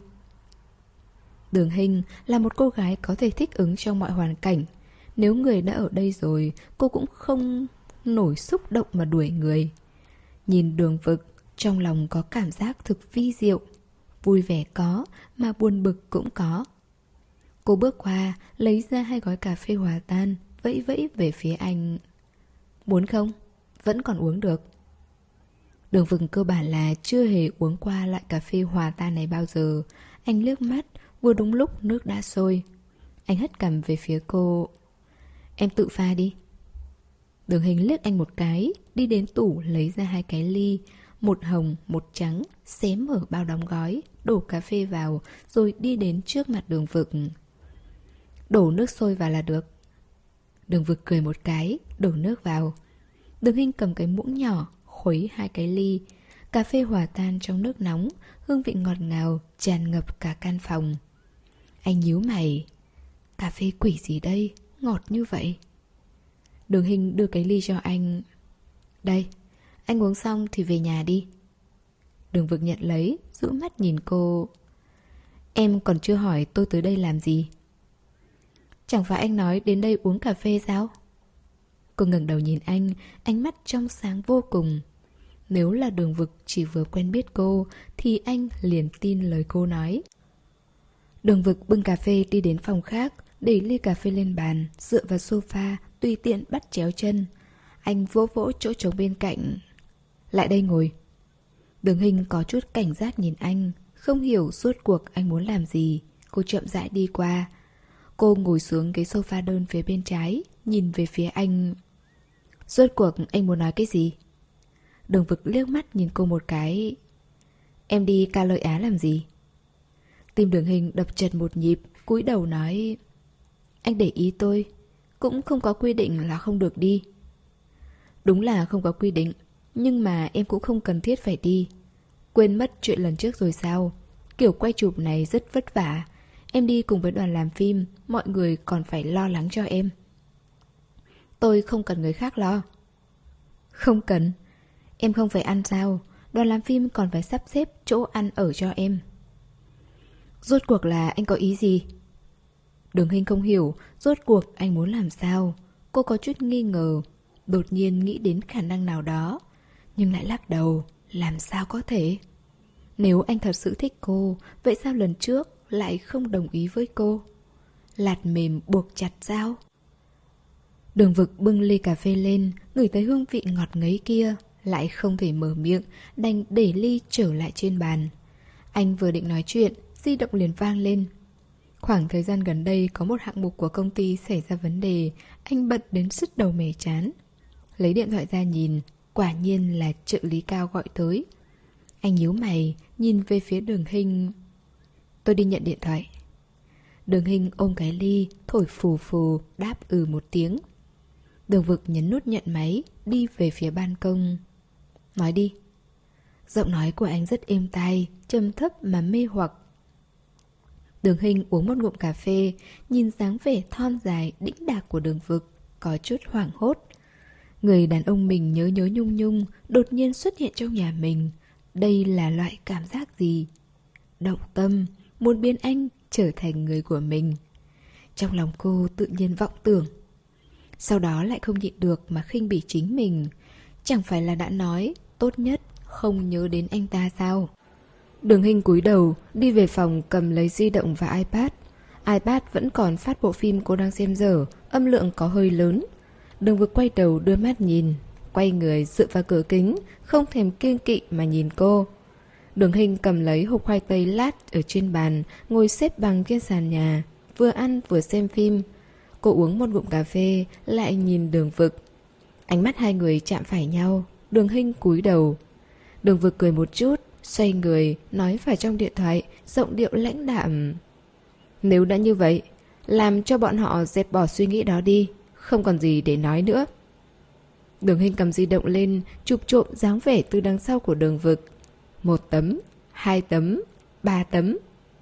Đường Hinh là một cô gái có thể thích ứng trong mọi hoàn cảnh. Nếu người đã ở đây rồi, cô cũng không nổi xúc động mà đuổi người. Nhìn Đường Vực, trong lòng có cảm giác thực vi diệu. Vui vẻ có, mà buồn bực cũng có. Cô bước qua, lấy ra hai gói cà phê hòa tan, vẫy vẫy về phía anh. Muốn không? Vẫn còn uống được. Đường Vực cơ bản là chưa hề uống qua loại cà phê hòa tan này bao giờ. Anh liếc mắt, vừa đúng lúc nước đã sôi. Anh hất cằm về phía cô. Em tự pha đi. Đường Hinh liếc anh một cái, đi đến tủ lấy ra hai cái ly, một hồng, một trắng, xé mở bao đóng gói, đổ cà phê vào, rồi đi đến trước mặt Đường Vực. Đổ nước sôi vào là được. Đường Vực cười một cái, đổ nước vào. Đường Hinh cầm cái muỗng nhỏ, khuấy hai cái ly. Cà phê hòa tan trong nước nóng, hương vị ngọt ngào tràn ngập cả căn phòng. Anh nhíu mày. Cà phê quỷ gì đây, ngọt như vậy? Đường Hinh đưa cái ly cho anh. Đây, anh uống xong thì về nhà đi. Đường Vực nhận lấy, dụ mắt nhìn cô. Em còn chưa hỏi tôi tới đây làm gì. Chẳng phải anh nói đến đây uống cà phê sao? Cô ngẩng đầu nhìn anh, ánh mắt trong sáng vô cùng. Nếu là Đường Vực chỉ vừa quen biết cô, thì anh liền tin lời cô nói. Đường Vực bưng cà phê đi đến phòng khác, để ly cà phê lên bàn, dựa vào sofa, tùy tiện bắt chéo chân. Anh vỗ vỗ chỗ trống bên cạnh. Lại đây ngồi. Đường Hinh có chút cảnh giác nhìn anh, không hiểu suốt cuộc anh muốn làm gì. Cô chậm rãi đi qua. Cô ngồi xuống ghế sofa đơn phía bên trái, nhìn về phía anh. Rốt cuộc anh muốn nói cái gì? Đường Vực liếc mắt nhìn cô một cái. Em đi ca lợi Á làm gì? Tim Đường Hinh đập chật một nhịp, cúi đầu nói. Anh để ý tôi, cũng không có quy định là không được đi. Đúng là không có quy định, nhưng mà em cũng không cần thiết phải đi. Quên mất chuyện lần trước rồi sao? Kiểu quay chụp này rất vất vả. Em đi cùng với đoàn làm phim, mọi người còn phải lo lắng cho em. Tôi không cần người khác lo. Không cần. Em không phải ăn sao? Đoàn làm phim còn phải sắp xếp chỗ ăn ở cho em. Rốt cuộc là anh có ý gì? Đường Hinh không hiểu rốt cuộc anh muốn làm sao. Cô có chút nghi ngờ, đột nhiên nghĩ đến khả năng nào đó, nhưng lại lắc đầu. Làm sao có thể? Nếu anh thật sự thích cô, vậy sao lần trước lại không đồng ý với cô? Lạt mềm buộc chặt sao? Đường Vực bưng ly cà phê lên, ngửi thấy hương vị ngọt ngấy kia, lại không thể mở miệng, đành để ly trở lại trên bàn. Anh vừa định nói chuyện, di động liền vang lên. Khoảng thời gian gần đây có một hạng mục của công ty xảy ra vấn đề, anh bận đến sứt đầu mẻ chán. Lấy điện thoại ra nhìn, quả nhiên là trợ lý Cao gọi tới. Anh nhíu mày, nhìn về phía Đường Hinh. Tôi đi nhận điện thoại. Đường Hinh ôm cái ly, thổi phù phù, đáp ừ một tiếng. Đường Vực nhấn nút nhận máy, đi về phía ban công. Nói đi. Giọng nói của anh rất êm tai, trầm thấp mà mê hoặc. Đường Hinh uống một ngụm cà phê, nhìn dáng vẻ thon dài, đĩnh đạc của Đường Vực, có chút hoảng hốt. Người đàn ông mình nhớ nhớ nhung nhung, đột nhiên xuất hiện trong nhà mình. Đây là loại cảm giác gì? Động tâm, muốn biến anh trở thành người của mình. Trong lòng cô tự nhiên vọng tưởng. sau đó lại không nhịn được mà khinh bỉ chính mình. Chẳng phải là đã nói tốt nhất không nhớ đến anh ta sao? Đường Hinh cúi đầu đi về phòng cầm lấy di động và iPad. iPad vẫn còn phát bộ phim cô đang xem dở, âm lượng có hơi lớn. Đường Vực quay đầu đưa mắt nhìn, quay người dựa vào cửa kính, không thèm kiêng kỵ mà nhìn cô. Đường Hinh cầm lấy hộp khoai tây lát ở trên bàn, ngồi xếp bằng trên sàn nhà, vừa ăn vừa xem phim. Cô uống một ngụm cà phê, lại nhìn Đường Vực. Ánh mắt hai người chạm phải nhau. Đường Hinh cúi đầu. Đường Vực cười một chút, xoay người, nói vào trong điện thoại, giọng điệu lãnh đạm. Nếu đã như vậy, làm cho bọn họ dẹp bỏ suy nghĩ đó đi, không còn gì để nói nữa. Đường Hinh cầm di động lên, chụp trộm dáng vẻ từ đằng sau của Đường Vực. Một tấm, hai tấm, ba tấm.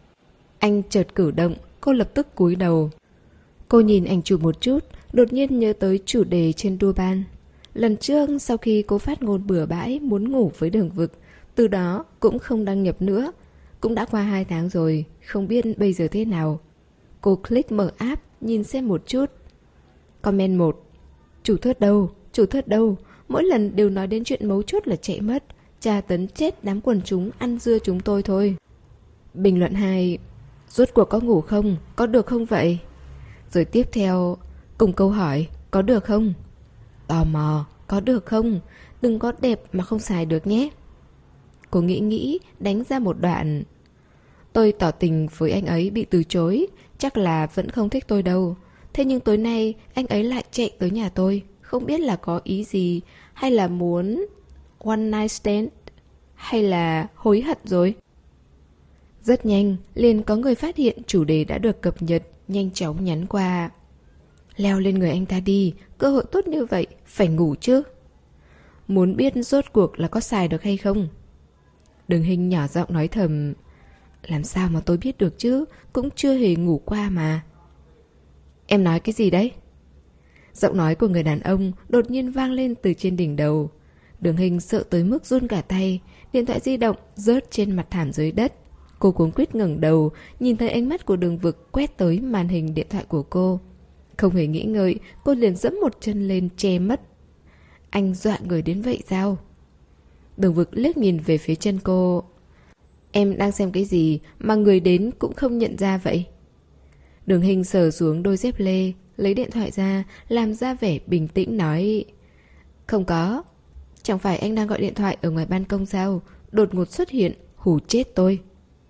Anh chợt cử động, cô lập tức cúi đầu. Cô nhìn ảnh chụp một chút, đột nhiên nhớ tới chủ đề trên đua ban. Lần trước sau khi cô phát ngôn bừa bãi muốn ngủ với Đường Vực, từ đó cũng không đăng nhập nữa. Cũng đã qua hai tháng rồi, không biết bây giờ thế nào. Cô click mở app, nhìn xem một chút. Comment một. Chủ thớt đâu, chủ thớt đâu, mỗi lần đều nói đến chuyện mấu chốt là chạy mất, tra tấn chết đám quần chúng ăn dưa chúng tôi thôi. Bình luận hai. Rốt cuộc có ngủ không, có được không vậy? Rồi tiếp theo, cùng câu hỏi, có được không? Tò mò, có được không? Đừng có đẹp mà không xài được nhé. Cô nghĩ nghĩ, đánh ra một đoạn. Tôi tỏ tình với anh ấy bị từ chối, chắc là vẫn không thích tôi đâu. Thế nhưng tối nay anh ấy lại chạy tới nhà tôi, không biết là có ý gì, hay là muốn one night stand, hay là hối hận rồi. Rất nhanh, liền có người phát hiện chủ đề đã được cập nhật, nhanh chóng nhắn qua. Leo lên người anh ta đi, cơ hội tốt như vậy, phải ngủ chứ. Muốn biết rốt cuộc là có xài được hay không? Đường Hinh nhỏ giọng nói thầm. Làm sao mà tôi biết được chứ, cũng chưa hề ngủ qua mà. Em nói cái gì đấy? Giọng nói của người đàn ông đột nhiên vang lên từ trên đỉnh đầu. Đường Hinh sợ tới mức run cả tay, điện thoại di động rớt trên mặt thảm dưới đất. Cô cuống quýt ngẩng đầu, nhìn thấy ánh mắt của Đường Vực quét tới màn hình điện thoại của cô. Không hề nghĩ ngợi, cô liền dẫm một chân lên che mất. Anh dọa người đến vậy sao? Đường Vực liếc nhìn về phía chân cô. Em đang xem cái gì mà người đến cũng không nhận ra vậy? Đường Hinh sờ xuống đôi dép lê, lấy điện thoại ra, làm ra vẻ bình tĩnh nói. Không có. Chẳng phải anh đang gọi điện thoại ở ngoài ban công sao? Đột ngột xuất hiện, hù chết tôi.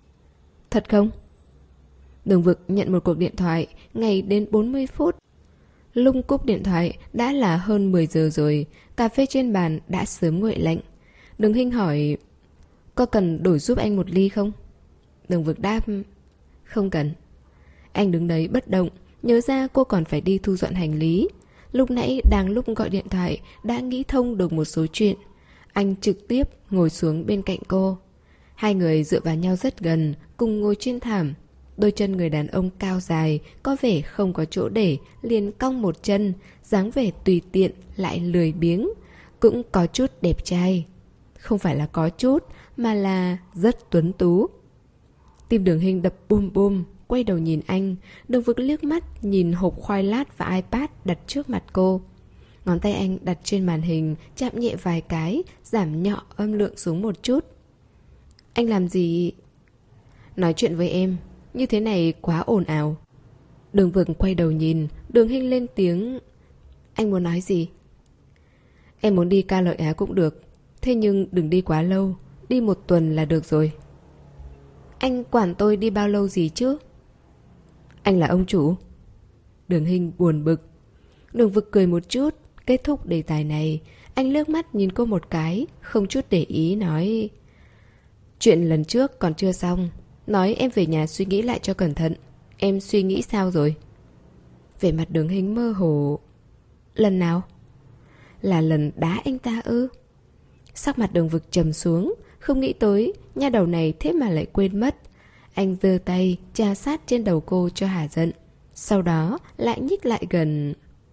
Thật không? Đường Vực nhận một cuộc điện thoại, ngày đến bốn mươi phút. Lúc cúp điện thoại đã là hơn mười giờ rồi, cà phê trên bàn đã sớm nguội lạnh. Đường Hinh hỏi, có cần đổi giúp anh một ly không? Đường Vực đáp, không cần. Anh đứng đấy bất động, nhớ ra cô còn phải đi thu dọn hành lý. Lúc nãy đang lúc gọi điện thoại đã nghĩ thông được một số chuyện. Anh trực tiếp ngồi xuống bên cạnh cô. Hai người dựa vào nhau rất gần, cùng ngồi trên thảm. Đôi chân người đàn ông cao dài, có vẻ không có chỗ để, liền cong một chân, dáng vẻ tùy tiện lại lười biếng, cũng có chút đẹp trai. Không phải là có chút, mà là rất tuấn tú. Tim Đường Hinh đập bum bum, quay đầu nhìn anh. Đường Vực liếc mắt nhìn hộp khoai lát và iPad đặt trước mặt cô. Ngón tay anh đặt trên màn hình, chạm nhẹ vài cái, giảm nhỏ âm lượng xuống một chút. Anh làm gì? Nói chuyện với em, như thế này quá ồn ào. Đường Vực quay đầu nhìn, Đường Hinh lên tiếng. Anh muốn nói gì? Em muốn đi Ca Lợi Á cũng được, thế nhưng đừng đi quá lâu, đi một tuần là được rồi. Anh quản tôi đi bao lâu gì chứ? Anh là ông chủ. Đường Hinh buồn bực. Đường Vực cười một chút, kết thúc đề tài này. Anh liếc mắt nhìn cô một cái, không chút để ý nói. Chuyện lần trước còn chưa xong, nói em về nhà suy nghĩ lại cho cẩn thận. Em suy nghĩ sao rồi? Vẻ mặt Đường Hinh mơ hồ. Lần nào? Là lần đá anh ta ư? Sắc mặt Đường Vực trầm xuống, không nghĩ tới nha đầu này thế mà lại quên mất. Anh giơ tay chà sát trên đầu cô cho hả giận, sau đó lại nhích lại gần.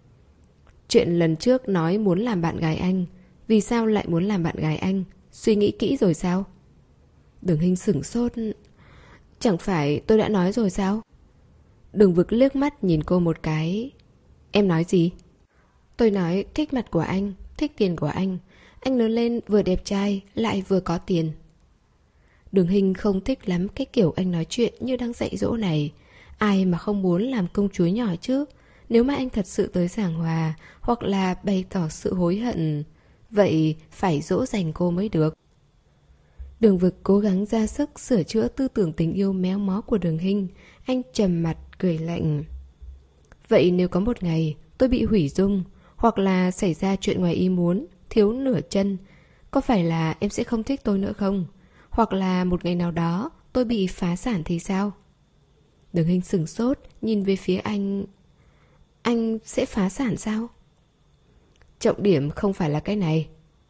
Chuyện lần trước nói muốn làm bạn gái anh, vì sao lại muốn làm bạn gái anh? Suy nghĩ kỹ rồi sao? Đường Hinh sửng sốt. Chẳng phải tôi đã nói rồi sao? Đường Vực liếc mắt nhìn cô một cái. Em nói gì? Tôi nói thích mặt của anh, thích tiền của anh. Anh lớn lên vừa đẹp trai lại vừa có tiền. Đường Hinh không thích lắm cái kiểu anh nói chuyện như đang dạy dỗ này. Ai mà không muốn làm công chúa nhỏ chứ. Nếu mà anh thật sự tới giảng hòa hoặc là bày tỏ sự hối hận, vậy phải dỗ dành cô mới được. Đường Vực cố gắng ra sức sửa chữa tư tưởng tình yêu méo mó của Đường Hinh. Anh trầm mặt cười lạnh. Vậy nếu có một ngày tôi bị hủy dung, hoặc là xảy ra chuyện ngoài ý muốn, thiếu nửa chân, có phải là em sẽ không thích tôi nữa không? Hoặc là một ngày nào đó tôi bị phá sản thì sao? Đường Hinh sửng sốt, nhìn về phía anh. Anh sẽ phá sản sao? Trọng điểm không phải là cái này.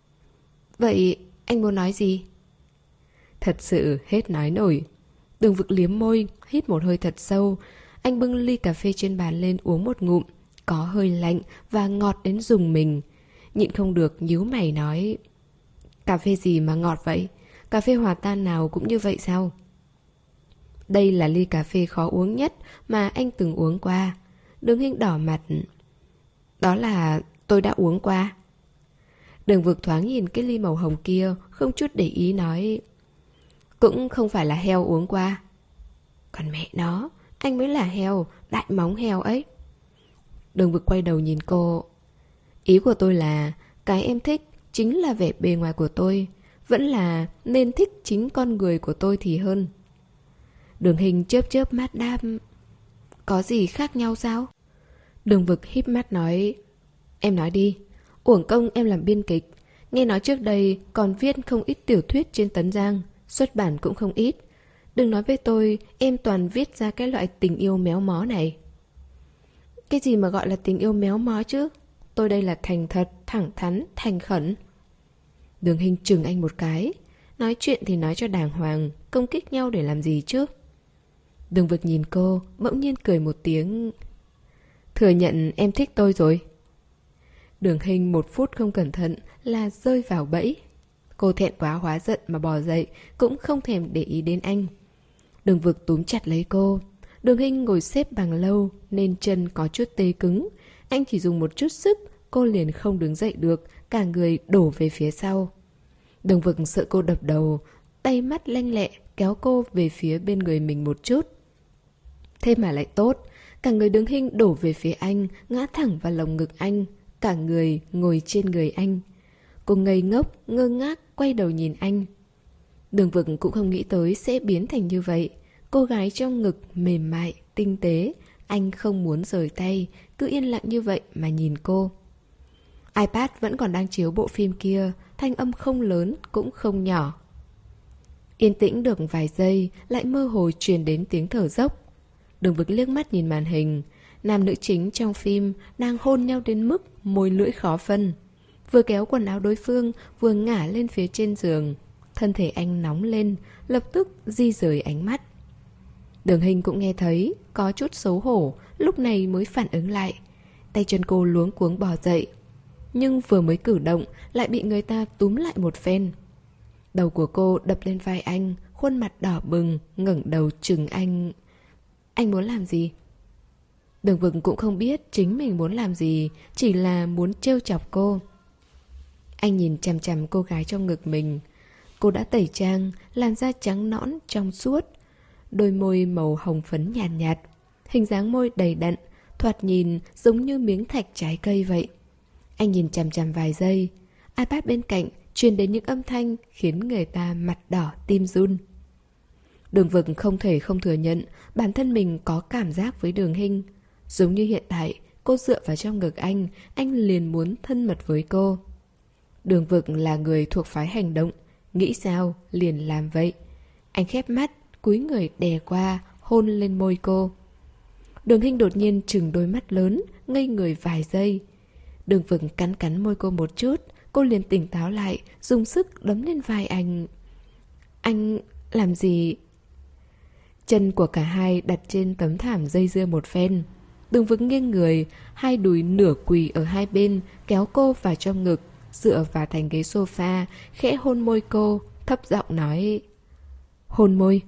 Vậy anh muốn nói gì? Thật sự hết nói nổi. Đường Vực liếm môi, hít một hơi thật sâu. Anh bưng ly cà phê trên bàn lên uống một ngụm, có hơi lạnh và ngọt đến rùng mình. Nhịn không được nhíu mày nói, cà phê gì mà ngọt vậy? Cà phê hòa tan nào cũng như vậy sao? Đây là ly cà phê khó uống nhất mà anh từng uống qua. Đường Hinh đỏ mặt. Đó là tôi đã uống qua. Đường Vực thoáng nhìn cái ly màu hồng kia, không chút để ý nói, cũng không phải là heo uống qua. Còn mẹ nó, anh mới là heo, đại móng heo ấy. Đường Vực quay đầu nhìn cô. Ý của tôi là cái em thích chính là vẻ bề ngoài của tôi, vẫn là nên thích chính con người của tôi thì hơn. Đường Hinh chớp chớp mắt đáp, có gì khác nhau sao? Đường Vực híp mắt nói, em nói đi. Uổng công em làm biên kịch. Nghe nói trước đây còn viết không ít tiểu thuyết trên Tấn Giang, xuất bản cũng không ít. Đừng nói với tôi em toàn viết ra cái loại tình yêu méo mó này. Cái gì mà gọi là tình yêu méo mó chứ? Tôi đây là thành thật, thẳng thắn, thành khẩn. Đường Hinh chừng anh một cái. Nói chuyện thì nói cho đàng hoàng, công kích nhau để làm gì chứ? Đường Vực nhìn cô, bỗng nhiên cười một tiếng. Thừa nhận em thích tôi rồi. Đường Hinh một phút không cẩn thận là rơi vào bẫy. Cô thẹn quá hóa giận mà bò dậy, cũng không thèm để ý đến anh. Đường Vực túm chặt lấy cô. Đường Hinh ngồi xếp bằng lâu nên chân có chút tê cứng. Anh chỉ dùng một chút sức, cô liền không đứng dậy được, cả người đổ về phía sau. Đường Vực sợ cô đập đầu, tay mắt lanh lẹ kéo cô về phía bên người mình một chút. Thế mà lại tốt, cả người Đường Hinh đổ về phía anh, ngã thẳng vào lồng ngực anh, cả người ngồi trên người anh. Cô ngây ngốc, ngơ ngác quay đầu nhìn anh. Đường Vực cũng không nghĩ tới sẽ biến thành như vậy. Cô gái trong ngực mềm mại, tinh tế. Anh không muốn rời tay, cứ yên lặng như vậy mà nhìn cô. iPad vẫn còn đang chiếu bộ phim kia, thanh âm không lớn cũng không nhỏ. Yên tĩnh được vài giây, lại mơ hồ truyền đến tiếng thở dốc. Đường Vực liếc mắt nhìn màn hình. Nam nữ chính trong phim đang hôn nhau đến mức môi lưỡi khó phân. Vừa kéo quần áo đối phương, vừa ngả lên phía trên giường. Thân thể anh nóng lên, lập tức di rời ánh mắt. Đường Hinh cũng nghe thấy, có chút xấu hổ, lúc này mới phản ứng lại. Tay chân cô luống cuống bò dậy. Nhưng vừa mới cử động, lại bị người ta túm lại một phen. Đầu của cô đập lên vai anh, khuôn mặt đỏ bừng, ngẩng đầu chừng anh. Anh muốn làm gì? Đường Vực cũng không biết chính mình muốn làm gì, chỉ là muốn trêu chọc cô. Anh nhìn chằm chằm cô gái trong ngực mình. Cô đã tẩy trang, làn da trắng nõn trong suốt, đôi môi màu hồng phấn nhàn nhạt, nhạt, hình dáng môi đầy đặn, thoạt nhìn giống như miếng thạch trái cây vậy. Anh nhìn chằm chằm vài giây. iPad bên cạnh truyền đến những âm thanh khiến người ta mặt đỏ tim run. Đường Vực không thể không thừa nhận bản thân mình có cảm giác với Đường Hinh. Giống như hiện tại, cô dựa vào trong ngực anh, anh liền muốn thân mật với cô. Đường Vực là người thuộc phái hành động, nghĩ sao liền làm vậy. Anh khép mắt, cúi người đè qua, hôn lên môi cô. Đường Hinh đột nhiên trừng đôi mắt lớn, ngây người vài giây. Đường Vực cắn cắn môi cô một chút, cô liền tỉnh táo lại, dùng sức đấm lên vai anh. Anh làm gì? Chân của cả hai đặt trên tấm thảm dây dưa một phen. Đường Vực nghiêng người, hai đùi nửa quỳ ở hai bên, kéo cô vào trong ngực, dựa vào thành ghế sofa, khẽ hôn môi cô, thấp giọng nói: hôn môi.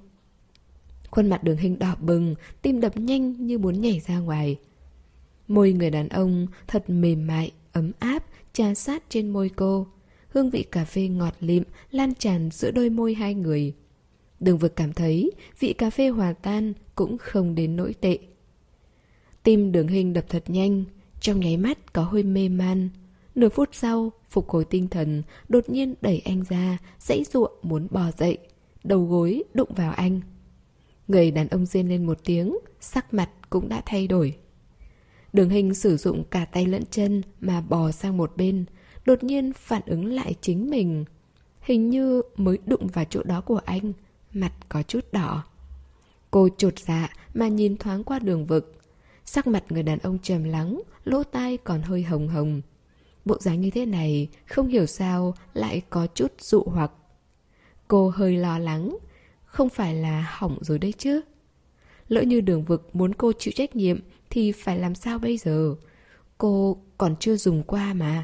Khuôn mặt Đường Hinh đỏ bừng, tim đập nhanh như muốn nhảy ra ngoài. Môi người đàn ông thật mềm mại, ấm áp trà sát trên môi cô. Hương vị cà phê ngọt lịm lan tràn giữa đôi môi hai người. Đường Vực cảm thấy vị cà phê hòa tan cũng không đến nỗi tệ. Tim Đường Hinh đập thật nhanh, trong nháy mắt có hơi mê man. Nửa phút sau, phục hồi tinh thần, đột nhiên đẩy anh ra, giãy giụa muốn bò dậy. Đầu gối đụng vào anh. Người đàn ông rên lên một tiếng, sắc mặt cũng đã thay đổi. Đường Hinh sử dụng cả tay lẫn chân mà bò sang một bên, đột nhiên phản ứng lại chính mình. Hình như mới đụng vào chỗ đó của anh, mặt có chút đỏ. Cô chột dạ mà nhìn thoáng qua Đường Vực. Sắc mặt người đàn ông trầm lắng, lỗ tai còn hơi hồng hồng. Bộ dáng như thế này không hiểu sao lại có chút dụ hoặc. Cô hơi lo lắng, không phải là hỏng rồi đấy chứ. Lỡ như Đường Vực muốn cô chịu trách nhiệm thì phải làm sao bây giờ? Cô còn chưa dùng qua mà.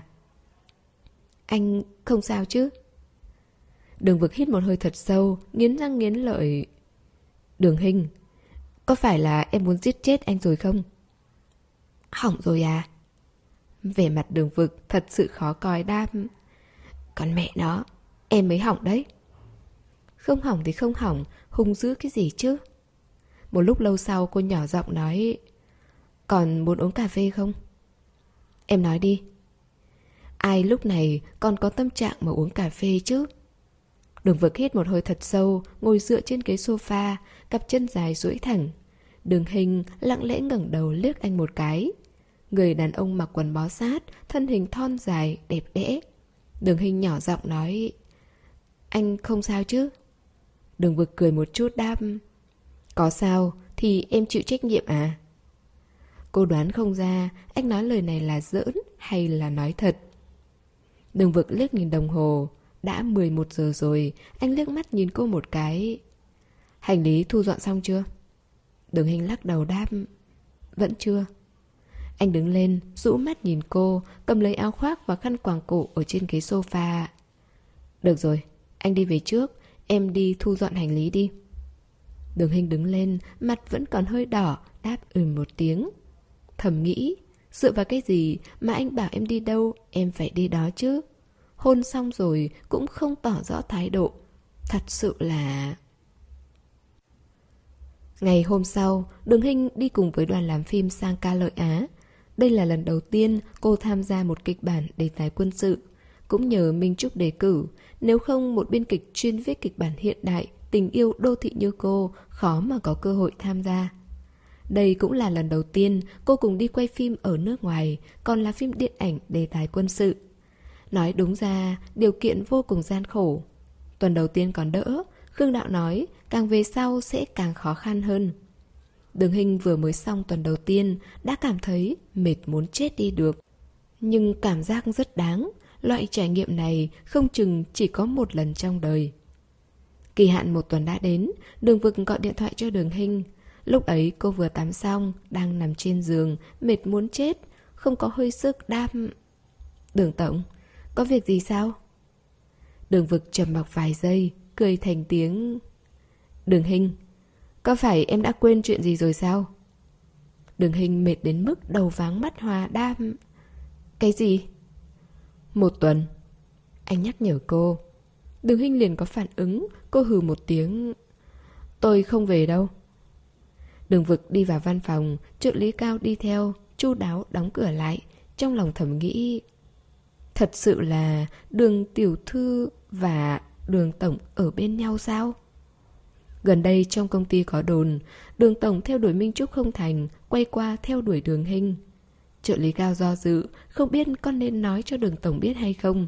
Anh không sao chứ? Đường Vực hít một hơi thật sâu, nghiến răng nghiến lợi. Đường Hinh, có phải là em muốn giết chết anh rồi không? Hỏng rồi à? Vẻ mặt Đường Vực thật sự khó coi đáp. Còn mẹ nó, em mới hỏng đấy. Không hỏng thì không hỏng, hung dữ cái gì chứ? Một lúc lâu sau cô nhỏ giọng nói. Còn muốn uống cà phê không? Em nói đi. Ai lúc này còn có tâm trạng mà uống cà phê chứ? Đường Vực hít một hơi thật sâu, ngồi dựa trên ghế sofa, cặp chân dài duỗi thẳng. Đường Hinh lặng lẽ ngẩng đầu liếc anh một cái. Người đàn ông mặc quần bó sát, thân hình thon dài, đẹp đẽ. Đường Hinh nhỏ giọng nói. Anh không sao chứ? Đường Vực cười một chút đáp. Có sao thì em chịu trách nhiệm à? Cô đoán không ra anh nói lời này là giỡn hay là nói thật. Đường Vực liếc nhìn đồng hồ. Đã mười một giờ rồi. Anh liếc mắt nhìn cô một cái. Hành lý thu dọn xong chưa? Đường Hinh lắc đầu đáp. Vẫn chưa. Anh đứng lên, rũ mắt nhìn cô, cầm lấy áo khoác và khăn quàng cổ ở trên ghế sofa. Được rồi, anh đi về trước, em đi thu dọn hành lý đi. Đường Hinh đứng lên, mặt vẫn còn hơi đỏ, đáp ừm một tiếng. Thầm nghĩ, dựa vào cái gì mà anh bảo em đi đâu, em phải đi đó chứ. Hôn xong rồi cũng không tỏ rõ thái độ. Thật sự là... Ngày hôm sau, Đường Hinh đi cùng với đoàn làm phim sang Ca Lợi Á. Đây là lần đầu tiên cô tham gia một kịch bản đề tài quân sự. Cũng nhờ Minh Trúc đề cử, nếu không một biên kịch chuyên viết kịch bản hiện đại, tình yêu đô thị như cô khó mà có cơ hội tham gia. Đây cũng là lần đầu tiên cô cùng đi quay phim ở nước ngoài, còn là phim điện ảnh đề tài quân sự. Nói đúng ra, điều kiện vô cùng gian khổ. Tuần đầu tiên còn đỡ, Khương Đạo nói càng về sau sẽ càng khó khăn hơn. Đường Hinh vừa mới xong tuần đầu tiên đã cảm thấy mệt muốn chết đi được. Nhưng cảm giác rất đáng, loại trải nghiệm này không chừng chỉ có một lần trong đời. Kỳ hạn một tuần đã đến, Đường Vực gọi điện thoại cho Đường Hinh. Lúc ấy cô vừa tắm xong, đang nằm trên giường, mệt muốn chết, không có hơi sức đáp. Đường Tổng, có việc gì sao? Đường Vực trầm mặc vài giây, cười thành tiếng. Đường Hinh, có phải em đã quên chuyện gì rồi sao? Đường Hinh mệt đến mức đầu váng mắt hoa đáp. Cái gì? Một tuần. Anh nhắc nhở cô. Đường Hinh liền có phản ứng. Cô hừ một tiếng. Tôi không về đâu. Đường Vực đi vào văn phòng. Trợ lý Cao đi theo, chu đáo đóng cửa lại. Trong lòng thầm nghĩ, thật sự là Đường tiểu thư và Đường tổng ở bên nhau sao? Gần đây trong công ty có đồn Đường tổng theo đuổi Minh Trúc không thành, quay qua theo đuổi Đường Hinh. Trợ lý Cao do dự, không biết có nên nói cho Đường tổng biết hay không.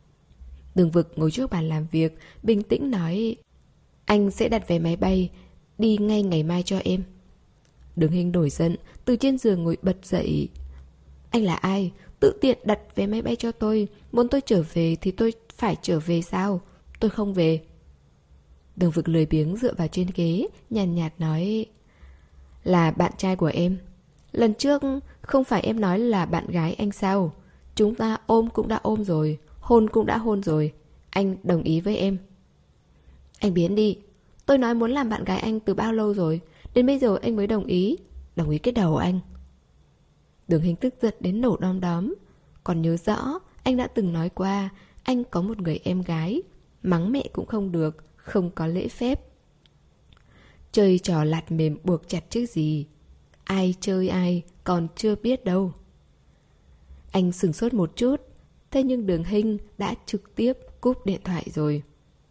Đường Vực ngồi trước bàn làm việc, bình tĩnh nói, anh sẽ đặt vé máy bay đi ngay ngày mai cho em. Đường Hinh nổi giận, từ trên giường ngồi bật dậy. Anh là ai? Tự tiện đặt vé máy bay cho tôi. Muốn tôi trở về thì tôi phải trở về sao? Tôi không về. Đường Vực lười biếng dựa vào trên ghế, nhàn nhạt, nhạt nói, là bạn trai của em. Lần trước không phải em nói là bạn gái anh sao? Chúng ta ôm cũng đã ôm rồi, hôn cũng đã hôn rồi. Anh đồng ý với em. Anh biến đi. Tôi nói muốn làm bạn gái anh từ bao lâu rồi. Đến bây giờ anh mới đồng ý. Đồng ý cái đầu anh. Đường Hinh tức giận đến nổ đom đóm. Còn nhớ rõ, anh đã từng nói qua, anh có một người em gái. Mắng mẹ cũng không được, không có lễ phép. Chơi trò lạt mềm buộc chặt chứ gì. Ai chơi ai còn chưa biết đâu. Anh sửng sốt một chút. Thế nhưng Đường Hinh đã trực tiếp cúp điện thoại rồi.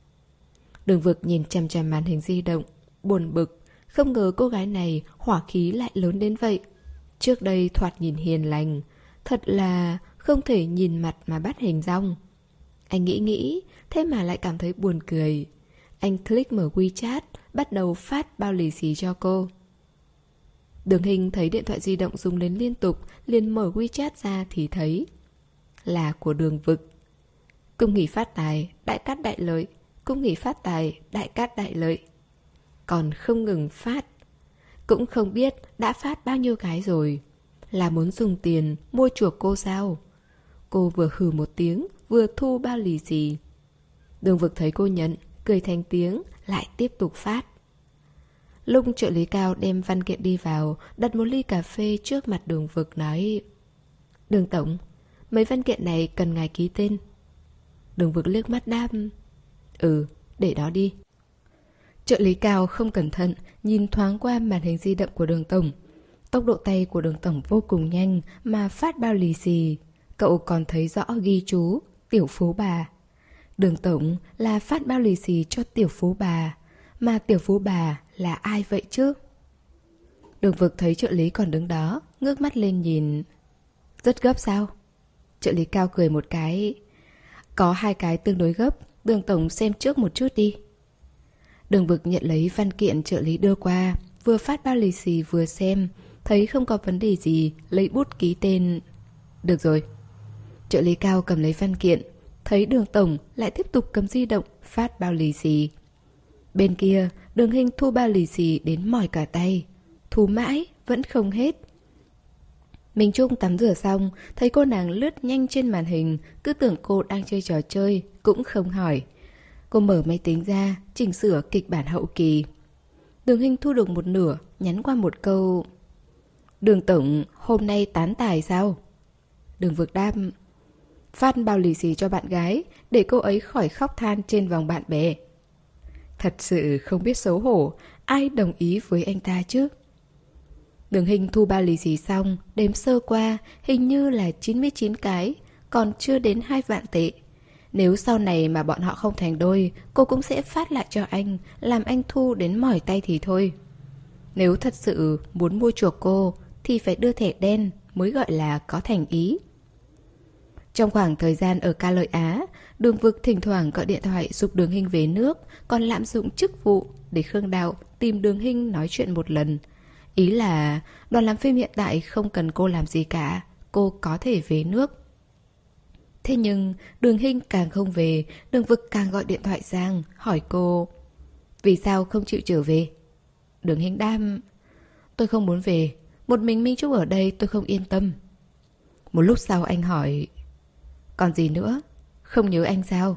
Đường Vực nhìn chằm chằm màn hình di động, buồn bực. Không ngờ cô gái này hỏa khí lại lớn đến vậy. Trước đây thoạt nhìn hiền lành, thật là không thể nhìn mặt mà bắt hình dong. Anh nghĩ nghĩ, thế mà lại cảm thấy buồn cười. Anh click mở WeChat, bắt đầu phát bao lì xì cho cô. Đường Hinh thấy điện thoại di động rung lên liên tục, liền mở WeChat ra thì thấy là của Đường Vực. Cung nghỉ phát tài, đại cát đại lợi. Cung nghỉ phát tài, đại cát đại lợi. Còn không ngừng phát. Cũng không biết đã phát bao nhiêu cái rồi. Là muốn dùng tiền mua chuộc cô sao? Cô vừa hừ một tiếng, vừa thu bao lì xì. Đường Vực thấy cô nhận, cười thành tiếng, lại tiếp tục phát. Lúc trợ lý Cao đem văn kiện đi vào, đặt một ly cà phê trước mặt Đường Vực nói: Đường Tổng, mấy văn kiện này cần ngài ký tên. Đường Vực liếc mắt đáp: Ừ, để đó đi. Trợ lý Cao không cẩn thận nhìn thoáng qua màn hình di động của Đường Tổng. Tốc độ tay của Đường Tổng vô cùng nhanh mà phát bao lì xì. Cậu còn thấy rõ ghi chú Tiểu Phú Bà. Đường Tổng là phát bao lì xì cho Tiểu Phú Bà. Mà Tiểu Phú Bà là ai vậy chứ? Đường Vực thấy trợ lý còn đứng đó, ngước mắt lên nhìn. Rất gấp sao? Trợ lý Cao cười một cái. Có hai cái tương đối gấp, Đường Tổng xem trước một chút đi. Đường Vực nhận lấy văn kiện trợ lý đưa qua, vừa phát bao lì xì vừa xem, thấy không có vấn đề gì, lấy bút ký tên. Được rồi. Trợ lý Cao cầm lấy văn kiện, thấy Đường Tổng lại tiếp tục cầm di động phát bao lì xì. Bên kia, Đường Hinh thu bao lì xì đến mỏi cả tay. Thu mãi, vẫn không hết. Minh Trung tắm rửa xong, thấy cô nàng lướt nhanh trên màn hình, cứ tưởng cô đang chơi trò chơi, cũng không hỏi. Cô mở máy tính ra, chỉnh sửa kịch bản hậu kỳ. Đường Hinh thu được một nửa, nhắn qua một câu: Đường Tổng, hôm nay tán tài sao? Đường Vực đáp: Phát bao lì xì cho bạn gái, để cô ấy khỏi khóc than trên vòng bạn bè. Thật sự không biết xấu hổ, ai đồng ý với anh ta chứ? Đường Hinh thu bao lì xì xong, đếm sơ qua, hình như là chín mươi chín cái, còn chưa đến hai vạn tệ. Nếu sau này mà bọn họ không thành đôi, cô cũng sẽ phát lại cho anh, làm anh thu đến mỏi tay thì thôi. Nếu thật sự muốn mua chuộc cô, thì phải đưa thẻ đen mới gọi là có thành ý. Trong khoảng thời gian ở Ca Lợi Á, Đường Vực thỉnh thoảng gọi điện thoại giúp Đường Hinh về nước, còn lạm dụng chức vụ để Khương Đạo tìm Đường Hinh nói chuyện một lần. Ý là đoàn làm phim hiện tại không cần cô làm gì cả, cô có thể về nước. Thế nhưng Đường Hinh càng không về, Đường Vực càng gọi điện thoại sang hỏi cô vì sao không chịu trở về. Đường Hinh đam: Tôi không muốn về, một mình Minh Trúc ở đây tôi không yên tâm. Một lúc sau anh hỏi: Còn gì nữa? Không nhớ anh sao?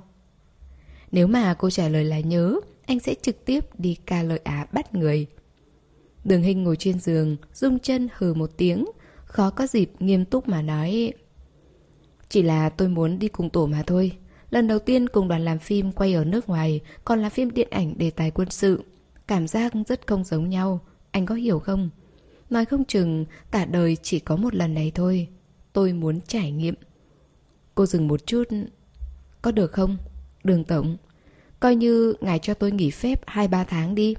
Nếu mà cô trả lời là nhớ, anh sẽ trực tiếp đi Ca Lợi Á bắt người. Đường Hinh ngồi trên giường, rung chân hừ một tiếng, khó có dịp nghiêm túc mà nói: Chỉ là tôi muốn đi cùng tổ mà thôi. Lần đầu tiên cùng đoàn làm phim quay ở nước ngoài, còn là phim điện ảnh đề tài quân sự. Cảm giác rất không giống nhau, anh có hiểu không? Nói không chừng cả đời chỉ có một lần này thôi. Tôi muốn trải nghiệm. Cô dừng một chút. Có được không, Đường Tổng? Coi như ngài cho tôi nghỉ phép hai ba tháng đi.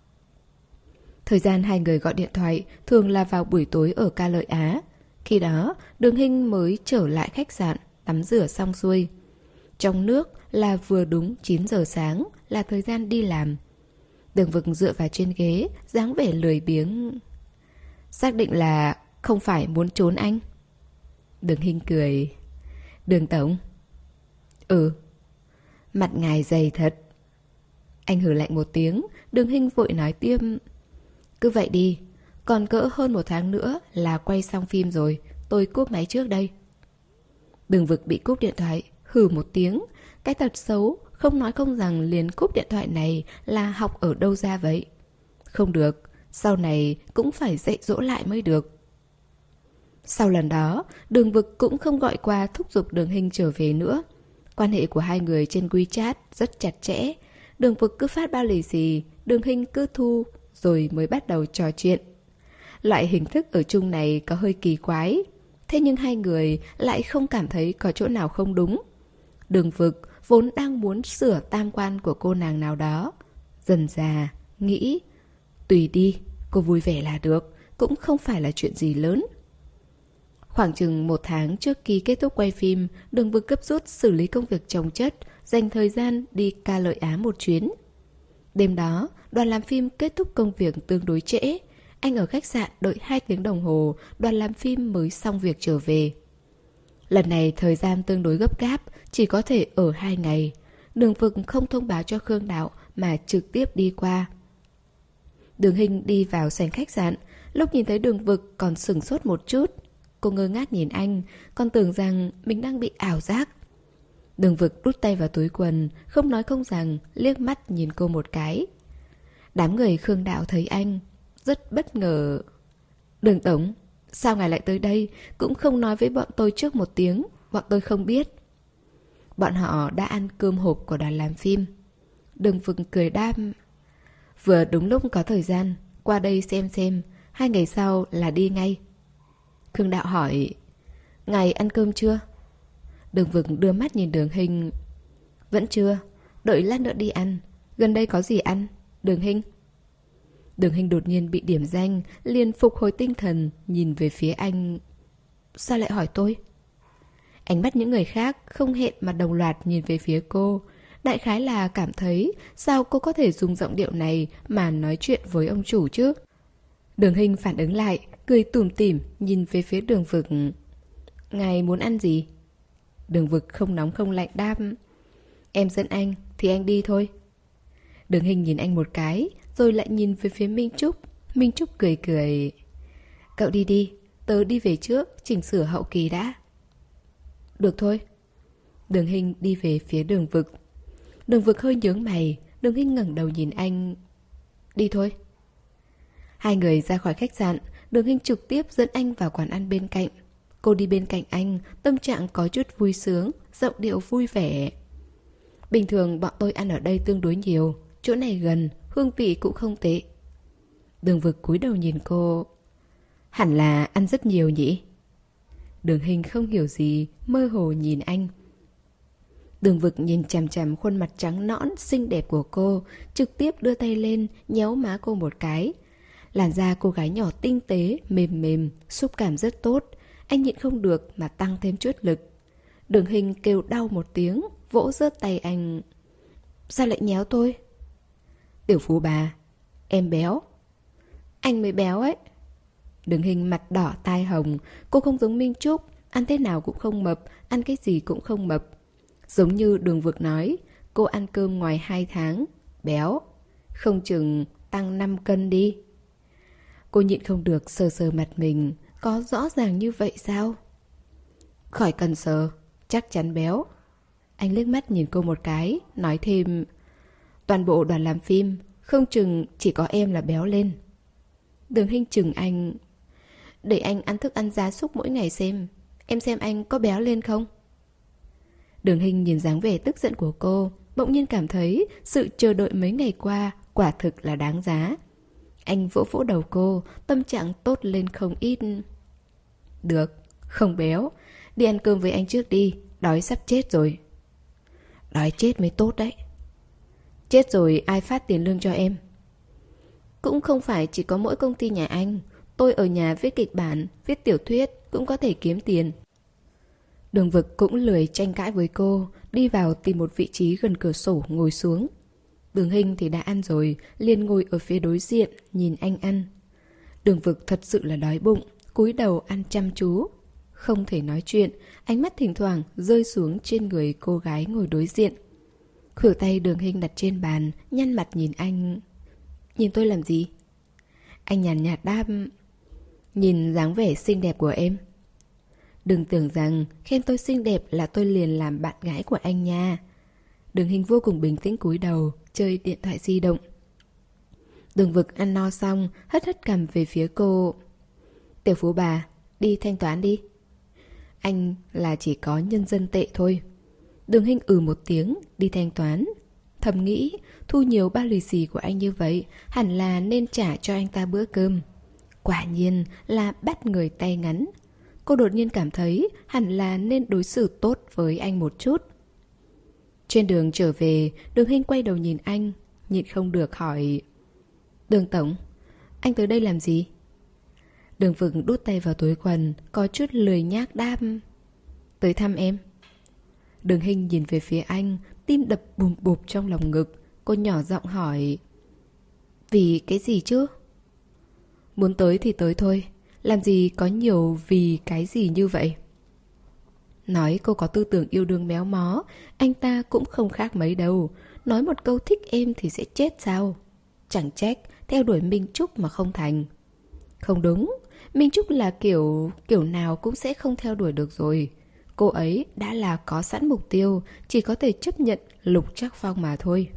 Thời gian hai người gọi điện thoại thường là vào buổi tối ở Ca Lợi Á. Khi đó, Đường Hinh mới trở lại khách sạn, tắm rửa xong xuôi. Trong nước là vừa đúng chín giờ sáng, là thời gian đi làm. Đường Vực dựa vào trên ghế, dáng vẻ lười biếng. Xác định là không phải muốn trốn anh? Đường Hinh cười. Đường Tổng. Ừ. Mặt ngài dày thật. Anh hử lạnh một tiếng. Đường Hinh vội nói tiếp: Cứ vậy đi, còn cỡ hơn một tháng nữa là quay xong phim rồi, tôi cúp máy trước đây. Đường Vực bị cúp điện thoại, hừ một tiếng. Cái tật xấu, không nói không rằng liền cúp điện thoại này là học ở đâu ra vậy? Không được, sau này cũng phải dạy dỗ lại mới được. Sau lần đó, Đường Vực cũng không gọi qua thúc giục Đường Hinh trở về nữa. Quan hệ của hai người trên WeChat rất chặt chẽ. Đường Vực cứ phát bao lì xì, Đường Hinh cứ thu, rồi mới bắt đầu trò chuyện. Loại hình thức ở chung này có hơi kỳ quái. Thế nhưng hai người lại không cảm thấy có chỗ nào không đúng. Đường Vực vốn đang muốn sửa tam quan của cô nàng nào đó. Dần dà, nghĩ, tùy đi, cô vui vẻ là được, cũng không phải là chuyện gì lớn. Khoảng chừng một tháng trước khi kết thúc quay phim, Đường Vực gấp rút xử lý công việc chồng chất, dành thời gian đi Ca Lợi Á một chuyến. Đêm đó, đoàn làm phim kết thúc công việc tương đối trễ. Anh ở khách sạn đợi hai tiếng đồng hồ, đoàn làm phim mới xong việc trở về. Lần này thời gian tương đối gấp gáp, chỉ có thể ở hai ngày. Đường Vực không thông báo cho Khương Đạo mà trực tiếp đi qua. Đường Hinh đi vào sảnh khách sạn, lúc nhìn thấy Đường Vực còn sửng sốt một chút. Cô ngơ ngác nhìn anh, còn tưởng rằng mình đang bị ảo giác. Đường Vực đút tay vào túi quần, không nói không rằng, liếc mắt nhìn cô một cái. Đám người Khương Đạo thấy anh, rất bất ngờ. Đường Tổng, sao ngài lại tới đây, cũng không nói với bọn tôi trước một tiếng, bọn tôi không biết. Bọn họ đã ăn cơm hộp của đoàn làm phim. Đường Vực cười đáp, vừa đúng lúc có thời gian, qua đây xem xem, hai ngày sau là đi ngay. Khương Đạo hỏi, ngài ăn cơm chưa? Đường Vực đưa mắt nhìn Đường Hinh, vẫn chưa, đợi lát nữa đi ăn. Gần đây có gì ăn, Đường Hinh? Đường Hinh đột nhiên bị điểm danh, liền phục hồi tinh thần, nhìn về phía anh. Sao lại hỏi tôi? Ánh mắt những người khác không hẹn mà đồng loạt nhìn về phía cô. Đại khái là cảm thấy sao cô có thể dùng giọng điệu này mà nói chuyện với ông chủ chứ? Đường Hinh phản ứng lại, cười tủm tỉm nhìn về phía Đường Vực. Ngài muốn ăn gì? Đường Vực không nóng không lạnh đáp, em dẫn anh thì anh đi thôi. Đường Hinh nhìn anh một cái, rồi lại nhìn về phía Minh Trúc. Minh Trúc cười cười, cậu đi đi, tớ đi về trước, chỉnh sửa hậu kỳ đã. Được thôi. Đường Hinh đi về phía Đường Vực. Đường Vực hơi nhướng mày. Đường Hinh ngẩng đầu nhìn anh. Đi thôi. Hai người ra khỏi khách sạn. Đường Hinh trực tiếp dẫn anh vào quán ăn bên cạnh. Cô đi bên cạnh anh, tâm trạng có chút vui sướng, giọng điệu vui vẻ. Bình thường bọn tôi ăn ở đây tương đối nhiều, chỗ này gần, hương vị cũng không tệ. Đường Vực cúi đầu nhìn cô. Hẳn là ăn rất nhiều nhỉ? Đường Hinh không hiểu gì, mơ hồ nhìn anh. Đường Vực nhìn chằm chằm khuôn mặt trắng nõn, xinh đẹp của cô, trực tiếp đưa tay lên, nhéo má cô một cái. Làn da cô gái nhỏ tinh tế, mềm mềm, xúc cảm rất tốt. Anh nhịn không được mà tăng thêm chút lực. Đường Hinh kêu đau một tiếng, vỗ rớt tay anh. Sao lại nhéo tôi? Tiểu phú bà, em béo. Anh mới béo ấy. Đường Hinh mặt đỏ tai hồng. Cô không giống Minh Trúc, ăn thế nào cũng không mập, ăn cái gì cũng không mập. Giống như Đường Vực nói, cô ăn cơm ngoài hai tháng, béo, không chừng tăng năm cân đi. Cô nhịn không được sờ sờ mặt mình. Có rõ ràng như vậy sao? Khỏi cần sờ, chắc chắn béo. Anh liếc mắt nhìn cô một cái, nói thêm, toàn bộ đoàn làm phim không chừng chỉ có em là béo lên. Đường Hinh chừng anh, để anh ăn thức ăn gia súc mỗi ngày xem, em xem anh có béo lên không? Đường Hinh nhìn dáng vẻ tức giận của cô, bỗng nhiên cảm thấy sự chờ đợi mấy ngày qua quả thực là đáng giá. Anh vỗ vỗ đầu cô, tâm trạng tốt lên không ít. Được, không béo, đi ăn cơm với anh trước đi, đói sắp chết rồi. Đói chết mới tốt đấy. Chết rồi ai phát tiền lương cho em? Cũng không phải chỉ có mỗi công ty nhà anh. Tôi ở nhà viết kịch bản, viết tiểu thuyết cũng có thể kiếm tiền. Đường Vực cũng lười tranh cãi với cô, đi vào tìm một vị trí gần cửa sổ ngồi xuống. Đường Hinh thì đã ăn rồi, liền ngồi ở phía đối diện, nhìn anh ăn. Đường Vực thật sự là đói bụng, cúi đầu ăn chăm chú. Không thể nói chuyện, ánh mắt thỉnh thoảng rơi xuống trên người cô gái ngồi đối diện. Khuỷu tay Đường Hinh đặt trên bàn, nhăn mặt nhìn anh. Nhìn tôi làm gì? Anh nhàn nhạt đáp, nhìn dáng vẻ xinh đẹp của em. Đừng tưởng rằng khen tôi xinh đẹp là tôi liền làm bạn gái của anh nha. Đường Hinh vô cùng bình tĩnh cúi đầu, chơi điện thoại di động. Đường Vực ăn no xong, hất hất cằm về phía cô. Tiểu phú bà, Đi thanh toán đi. Anh là chỉ có nhân dân tệ thôi. Đường Hinh ừ một tiếng, đi thanh toán. Thầm nghĩ, thu nhiều bao lì xì của anh như vậy, hẳn là nên trả cho anh ta bữa cơm. Quả nhiên là bắt người tay ngắn. Cô đột nhiên cảm thấy hẳn là nên đối xử tốt với anh một chút. Trên đường trở về, Đường Hinh quay đầu nhìn anh, nhịn không được hỏi: Đường tổng, anh tới đây làm gì? Đường Vực đút tay vào túi quần, có chút lười nhác đáp: Tới thăm em. Đường Hinh nhìn về phía anh, tim đập bùm bụp trong lòng ngực. Cô nhỏ giọng hỏi: Vì cái gì chứ? Muốn tới thì tới thôi, làm gì có nhiều vì cái gì như vậy. Nói cô có tư tưởng yêu đương méo mó, anh ta cũng không khác mấy đâu. Nói một câu thích em thì sẽ chết sao? Chẳng trách theo đuổi Minh Trúc mà không thành. Không đúng, Minh Trúc là kiểu kiểu nào cũng sẽ không theo đuổi được rồi. Cô ấy đã là có sẵn mục tiêu, chỉ có thể chấp nhận Lục Trác Phong mà thôi.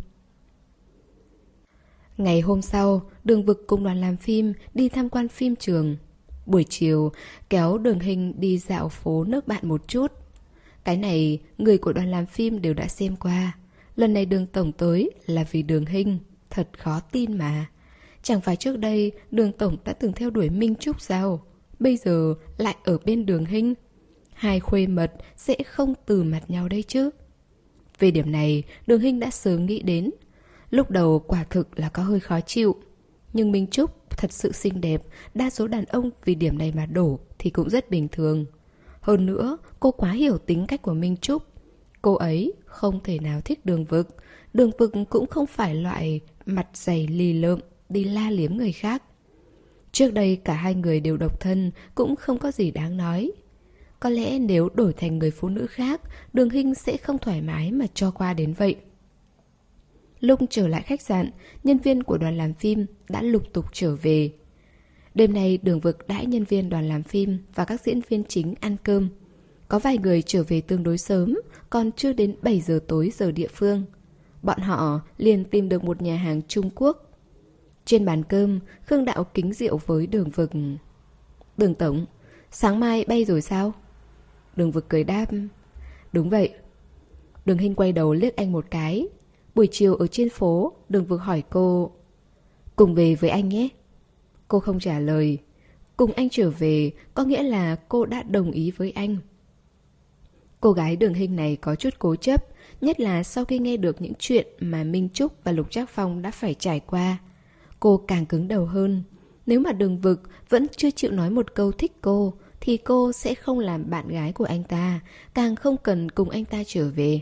Ngày hôm sau, Đường Vực cùng đoàn làm phim đi tham quan phim trường. Buổi chiều, kéo Đường Hinh đi dạo phố nước bạn một chút. Cái này, người của đoàn làm phim đều đã xem qua. Lần này Đường Tổng tới là vì Đường Hinh. Thật khó tin mà. Chẳng phải trước đây Đường Tổng đã từng theo đuổi Minh Trúc sao? Bây giờ lại ở bên Đường Hinh. Hai khuê mật sẽ không từ mặt nhau đây chứ. Về điểm này, Đường Hinh đã sớm nghĩ đến. Lúc đầu quả thực là có hơi khó chịu. Nhưng Minh Trúc thật sự xinh đẹp, đa số đàn ông vì điểm này mà đổ thì cũng rất bình thường. Hơn nữa, cô quá hiểu tính cách của Minh Trúc. Cô ấy không thể nào thích Đường Vực. Đường Vực cũng không phải loại mặt dày lì lợm đi la liếm người khác. Trước đây cả hai người đều độc thân, cũng không có gì đáng nói. Có lẽ nếu đổi thành người phụ nữ khác, Đường Hinh sẽ không thoải mái mà cho qua đến vậy. Lúc trở lại khách sạn, nhân viên của đoàn làm phim đã lục tục trở về. Đêm nay Đường Vực đãi nhân viên đoàn làm phim và các diễn viên chính ăn cơm. Có vài người trở về tương đối sớm, còn chưa đến bảy giờ tối giờ địa phương. Bọn họ liền tìm được một nhà hàng Trung Quốc. Trên bàn cơm, Khương Đạo kính rượu với Đường Vực. Đường Tổng, sáng mai bay rồi sao? Đường Vực cười đáp: Đúng vậy. Đường Hinh quay đầu liếc anh một cái. Buổi chiều ở trên phố, Đường Vực hỏi cô: Cùng về với anh nhé. Cô không trả lời. Cùng anh trở về có nghĩa là cô đã đồng ý với anh. Cô gái Đường Hinh này có chút cố chấp, nhất là sau khi nghe được những chuyện mà Minh Trúc và Lục Trác Phong đã phải trải qua. Cô càng cứng đầu hơn. Nếu mà Đường Vực vẫn chưa chịu nói một câu thích cô, thì cô sẽ không làm bạn gái của anh ta, càng không cần cùng anh ta trở về.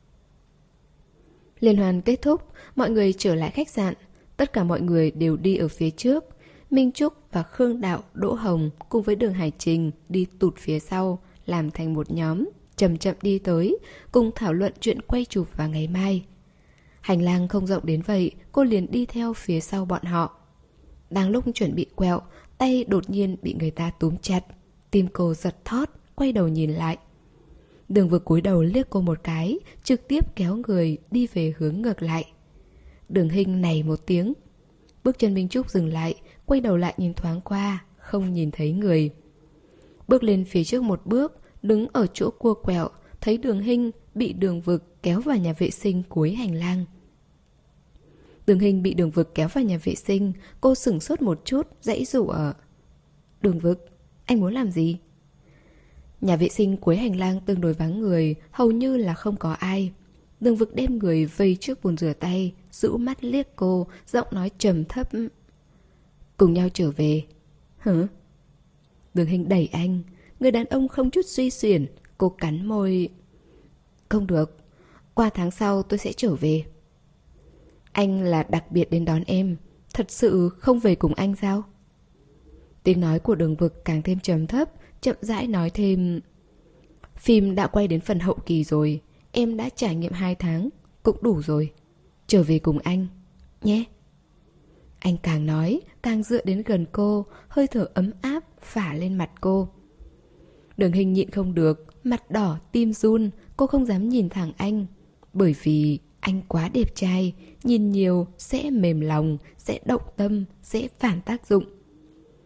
Liên hoan kết thúc, mọi người trở lại khách sạn. Tất cả mọi người đều đi ở phía trước. Minh Trúc và Khương Đạo, Đỗ Hồng cùng với Đường Hải Trình đi tụt phía sau, làm thành một nhóm, chậm chậm đi tới, cùng thảo luận chuyện quay chụp vào ngày mai. Hành lang không rộng đến vậy, cô liền đi theo phía sau bọn họ. Đang lúc chuẩn bị quẹo, tay đột nhiên bị người ta túm chặt. Tim cô giật thót, quay đầu nhìn lại. Đường Vực cúi đầu liếc cô một cái, trực tiếp kéo người đi về hướng ngược lại. Đường Hinh nảy một tiếng. Bước chân Minh Trúc dừng lại, quay đầu lại nhìn thoáng qua, không nhìn thấy người. Bước lên phía trước một bước, đứng ở chỗ cua quẹo, thấy Đường Hinh bị Đường Vực kéo vào nhà vệ sinh cuối hành lang. Đường Hinh bị Đường Vực kéo vào nhà vệ sinh, cô sửng sốt một chút, giãy giụa. Đường Vực, anh muốn làm gì? Nhà vệ sinh cuối hành lang tương đối vắng người, hầu như là không có ai. Đường Vực đem người vây trước bồn rửa tay, rũ mắt liếc cô, giọng nói trầm thấp: Cùng nhau trở về. Hả? Đường Hinh đẩy anh. Người đàn ông không chút suy xuyển. Cô cắn môi. Không được, qua tháng sau tôi sẽ trở về. Anh là đặc biệt đến đón em, thật sự không về cùng anh sao? Tiếng nói của Đường Vực càng thêm trầm thấp, chậm rãi nói thêm: Phim đã quay đến phần hậu kỳ rồi, em đã trải nghiệm hai tháng, cũng đủ rồi. Trở về cùng anh, nhé. Anh càng nói, càng dựa đến gần cô, hơi thở ấm áp phả lên mặt cô. Đường Hinh nhịn không được, mặt đỏ, tim run, cô không dám nhìn thẳng anh. Bởi vì anh quá đẹp trai, nhìn nhiều sẽ mềm lòng, sẽ động tâm, sẽ phản tác dụng.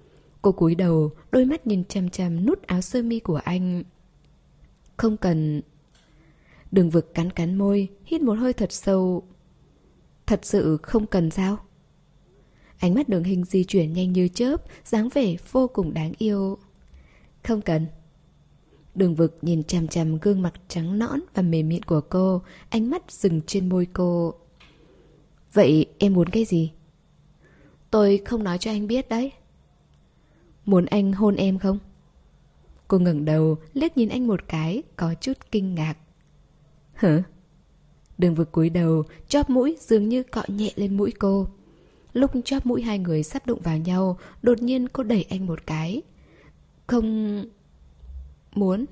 Cô cúi đầu, đôi mắt nhìn chằm chằm nút áo sơ mi của anh. Không cần. Đường Vực cắn cắn môi, hít một hơi thật sâu. Thật sự không cần sao? Ánh mắt Đường Hình di chuyển nhanh như chớp, dáng vẻ vô cùng đáng yêu. Không cần. Đường Vực nhìn chằm chằm gương mặt trắng nõn và mềm mịn của cô, ánh mắt dừng trên môi cô. Vậy em muốn cái gì? Tôi không nói cho anh biết đấy. Muốn anh hôn em không? Cô ngẩng đầu, liếc nhìn anh một cái, có chút kinh ngạc. Hả? Đường Vực cúi đầu, chóp mũi dường như cọ nhẹ lên mũi cô. Lúc chóp mũi hai người sắp đụng vào nhau, đột nhiên cô đẩy anh một cái. Không... muốn.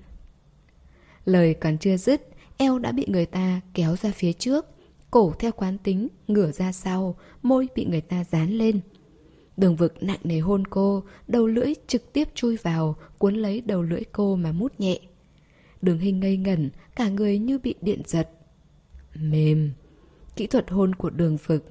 Lời còn chưa dứt, eo đã bị người ta kéo ra phía trước, cổ theo quán tính ngửa ra sau, môi bị người ta dán lên. Đường Vực nặng nề hôn cô, đầu lưỡi trực tiếp chui vào, cuốn lấy đầu lưỡi cô mà mút nhẹ. Đường Hình ngây ngẩn, cả người như bị điện giật. Mềm. Kỹ thuật hôn của Đường Vực.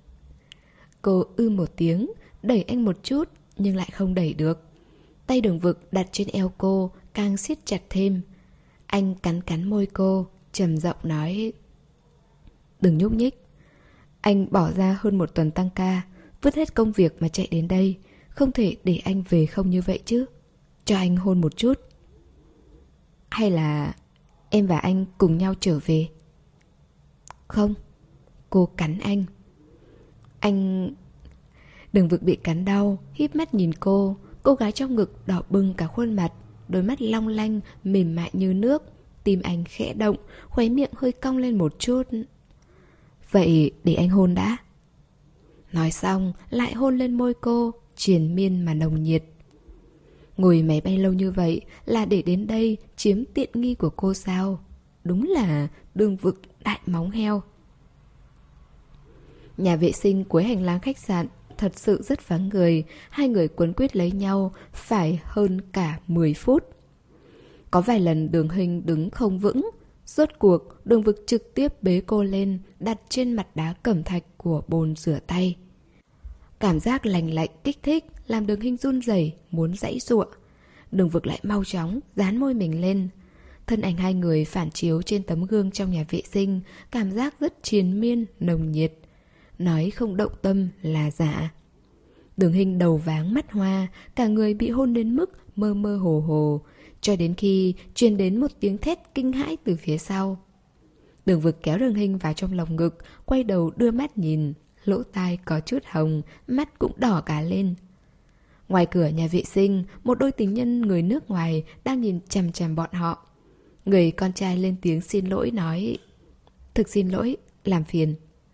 Cô ư một tiếng, đẩy anh một chút, nhưng lại không đẩy được. Tay Đường Vực đặt trên eo cô, càng siết chặt thêm. Anh cắn cắn môi cô, trầm giọng nói: Đừng nhúc nhích. Anh bỏ ra hơn một tuần tăng ca, vứt hết công việc mà chạy đến đây, không thể để anh về không như vậy chứ. Cho anh hôn một chút. Hay là em và anh cùng nhau trở về? Không. Cô cắn anh. Anh... Đường Vực bị cắn đau, híp mắt nhìn cô. Cô gái trong ngực đỏ bừng cả khuôn mặt, đôi mắt long lanh, mềm mại như nước. Tim anh khẽ động, khóe miệng hơi cong lên một chút. Vậy để anh hôn đã. Nói xong, lại hôn lên môi cô, triền miên mà nồng nhiệt. Ngồi máy bay lâu như vậy là để đến đây chiếm tiện nghi của cô sao? Đúng là Đường Vực đại móng heo. Nhà vệ sinh cuối hành lang khách sạn thật sự rất vắng người. Hai người quấn quýt lấy nhau phải hơn cả mười phút. Có vài lần Đường Hình đứng không vững. Rốt cuộc Đường Vực trực tiếp bế cô lên, đặt trên mặt đá cẩm thạch của bồn rửa tay. Cảm giác lành lạnh kích thích làm Đường Hình run rẩy, muốn giãy giụa. Đường Vực lại mau chóng dán môi mình lên. Thân ảnh hai người phản chiếu trên tấm gương trong nhà vệ sinh, cảm giác rất triền miên, nồng nhiệt. Nói không động tâm là giả. Đường Hình đầu váng mắt hoa, cả người bị hôn đến mức mơ mơ hồ hồ, cho đến khi truyền đến một tiếng thét kinh hãi từ phía sau. Đường Vực kéo Đường Hình vào trong lòng ngực, quay đầu đưa mắt nhìn, lỗ tai có chút hồng, mắt cũng đỏ cả lên. Ngoài cửa nhà vệ sinh, một đôi tình nhân người nước ngoài đang nhìn chằm chằm bọn họ. Người con trai lên tiếng xin lỗi nói: Thực xin lỗi, làm phiền.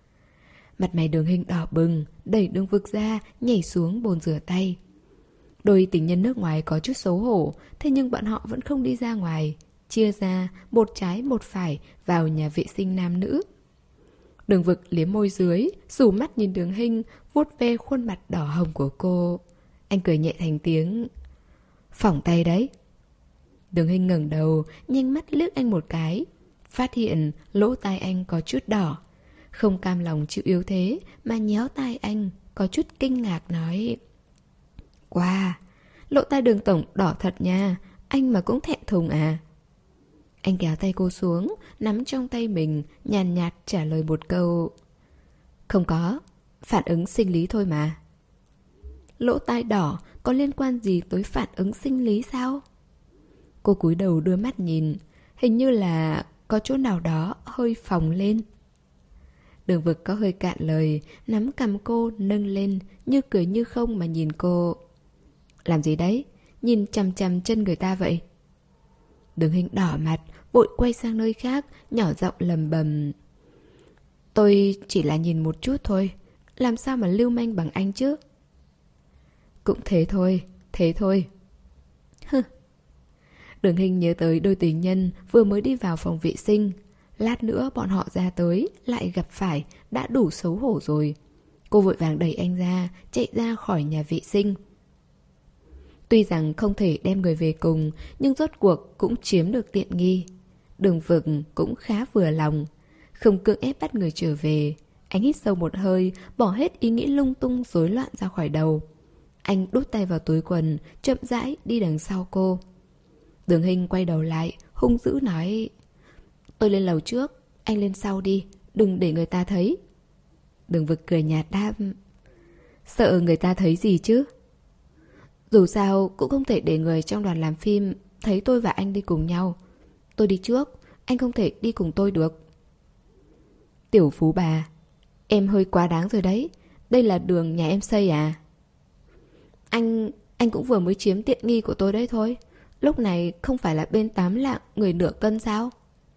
Mặt mày Đường Hình đỏ bừng, đẩy Đường Vực ra, nhảy xuống bồn rửa tay. Đôi tình nhân nước ngoài có chút xấu hổ, thế nhưng bọn họ vẫn không đi ra ngoài, chia ra một trái một phải vào nhà vệ sinh nam nữ. Đường Vực liếm môi dưới, rủ mắt nhìn Đường Hình, vuốt ve khuôn mặt đỏ hồng của cô. Anh cười nhẹ thành tiếng: Phỏng tay đấy. Đường Hình ngẩng đầu, nhanh mắt liếc anh một cái, phát hiện lỗ tai anh có chút đỏ. Không cam lòng chịu yếu thế mà nhéo tai anh, có chút kinh ngạc nói: Wow, lỗ tai Đường tổng đỏ thật nha, anh mà cũng thẹn thùng à? Anh kéo tay cô xuống, nắm trong tay mình, nhàn nhạt trả lời một câu: Không có, phản ứng sinh lý thôi mà. Lỗ tai đỏ có liên quan gì tới phản ứng sinh lý sao? Cô cúi đầu đưa mắt nhìn, hình như là có chỗ nào đó hơi phồng lên. Đường Vực có hơi cạn lời, nắm cằm cô nâng lên, như cười như không mà nhìn cô. Làm gì đấy? Nhìn chằm chằm chân người ta vậy? Đường Hình đỏ mặt, vội quay sang nơi khác, nhỏ giọng lầm bầm: Tôi chỉ là nhìn một chút thôi, làm sao mà lưu manh bằng anh chứ? Cũng thế thôi, thế thôi. Hừ. Đường Hình nhớ tới đôi tình nhân vừa mới đi vào phòng vệ sinh. Lát nữa bọn họ ra tới, lại gặp phải, đã đủ xấu hổ rồi. Cô vội vàng đẩy anh ra, chạy ra khỏi nhà vệ sinh. Tuy rằng không thể đem người về cùng, nhưng rốt cuộc cũng chiếm được tiện nghi. Đường Vực cũng khá vừa lòng, không cưỡng ép bắt người trở về. Anh hít sâu một hơi, bỏ hết ý nghĩ lung tung rối loạn ra khỏi đầu. Anh đút tay vào túi quần, chậm rãi đi đằng sau cô. Đường Hinh quay đầu lại, hung dữ nói: tôi lên lầu trước, anh lên sau đi, đừng để người ta thấy. Đường Vực cười nhạt đáp: sợ người ta thấy gì chứ? Dù sao cũng không thể để người trong đoàn làm phim thấy tôi và anh đi cùng nhau. Tôi đi trước, anh không thể đi cùng tôi được. Tiểu phú bà, em hơi quá đáng rồi đấy. Đây là đường nhà em xây à? Anh... anh cũng vừa mới chiếm tiện nghi của tôi đấy thôi. Lúc này không phải là bên tám lạng người nửa cân sao?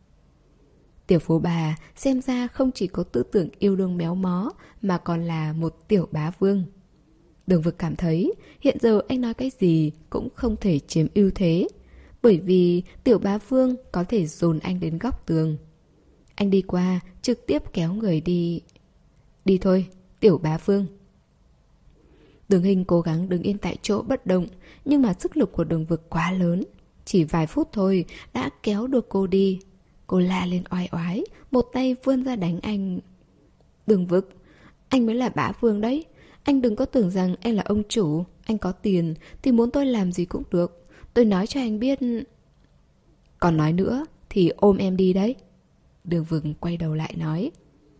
Tiểu phú bà xem ra không chỉ có tư tưởng yêu đương méo mó, mà còn là một tiểu bá vương. Đường Vực cảm thấy hiện giờ anh nói cái gì cũng không thể chiếm ưu thế, bởi vì tiểu bá vương có thể dồn anh đến góc tường. Anh đi qua, trực tiếp kéo người đi. Đi thôi, tiểu bá vương. Đường Hinh cố gắng đứng yên tại chỗ bất động, nhưng mà sức lực của Đường Vực quá lớn. Chỉ vài phút thôi đã kéo được cô đi. Cô la lên oai oái, một tay vươn ra đánh anh. Đường Vực, anh mới là bá vương đấy. Anh đừng có tưởng rằng anh là ông chủ. Anh có tiền thì muốn tôi làm gì cũng được. Tôi nói cho anh biết. Còn nói nữa thì ôm em đi đấy. Đường Vực quay đầu lại nói.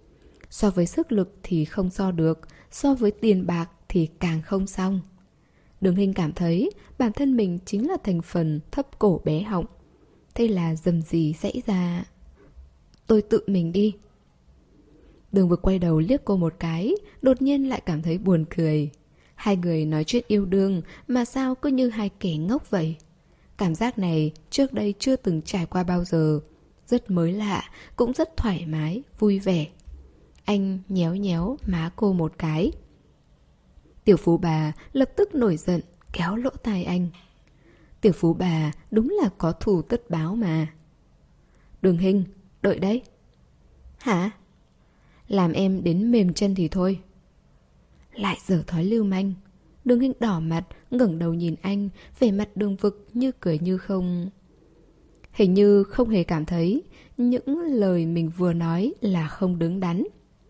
So với sức lực thì không so được, so với tiền bạc thì càng không xong. Đường Hinh cảm thấy bản thân mình chính là thành phần thấp cổ bé họng. Thế là dầm gì xảy ra. Tôi tự mình đi. Đường Vực quay đầu liếc cô một cái, đột nhiên lại cảm thấy buồn cười. Hai người nói chuyện yêu đương mà sao cứ như hai kẻ ngốc vậy. Cảm giác này trước đây chưa từng trải qua bao giờ. Rất mới lạ, cũng rất thoải mái, vui vẻ. Anh nhéo nhéo má cô một cái. Tiểu phú bà lập tức nổi giận, kéo lỗ tai anh. Tiểu phú bà đúng là có thù tất báo mà. Đường Hinh, đợi đấy. Hả? Làm em đến mềm chân thì thôi. Lại giở thói lưu manh. Đường Hinh đỏ mặt, ngẩng đầu nhìn anh, vẻ mặt Đường Vực như cười như không. Hình như không hề cảm thấy những lời mình vừa nói là không đứng đắn.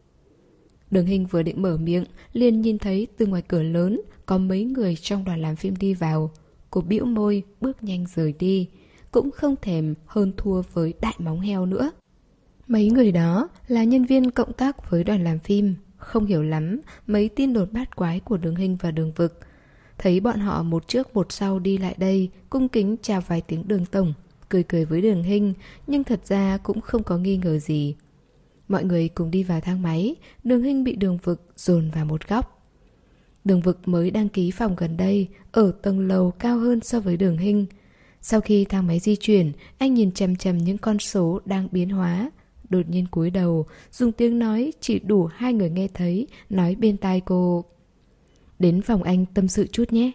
Đường Hinh vừa định mở miệng, liền nhìn thấy từ ngoài cửa lớn có mấy người trong đoàn làm phim đi vào. Cô bĩu môi, bước nhanh rời đi, cũng không thèm hơn thua với đại móng heo nữa. Mấy người đó là nhân viên cộng tác với đoàn làm phim, không hiểu lắm mấy tin đồn bát quái của Đường Hinh và Đường Vực. Thấy bọn họ một trước một sau đi lại đây, cung kính chào vài tiếng Đường tổng, cười cười với Đường Hinh, nhưng thật ra cũng không có nghi ngờ gì. Mọi người cùng đi vào thang máy, Đường Hinh bị Đường Vực dồn vào một góc. Đường Vực mới đăng ký phòng gần đây, ở tầng lầu cao hơn so với Đường Hinh. Sau khi thang máy di chuyển, anh nhìn chằm chằm những con số đang biến hóa. Đột nhiên cúi đầu, dùng tiếng nói chỉ đủ hai người nghe thấy, nói bên tai cô. Đến phòng anh tâm sự chút nhé.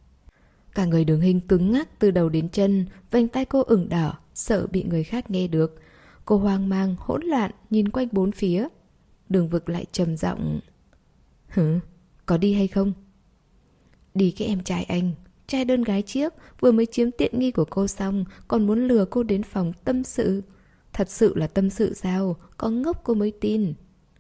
Cả người Đường Hinh cứng ngắc từ đầu đến chân, vành tai cô ửng đỏ, sợ bị người khác nghe được. Cô hoang mang, hỗn loạn, nhìn quanh bốn phía. Đường Vực lại trầm giọng. Hử? Có đi hay không? Đi cái em trai anh. Trai đơn gái chiếc, vừa mới chiếm tiện nghi của cô xong, còn muốn lừa cô đến phòng tâm sự. Thật sự là tâm sự sao? Có ngốc cô mới tin.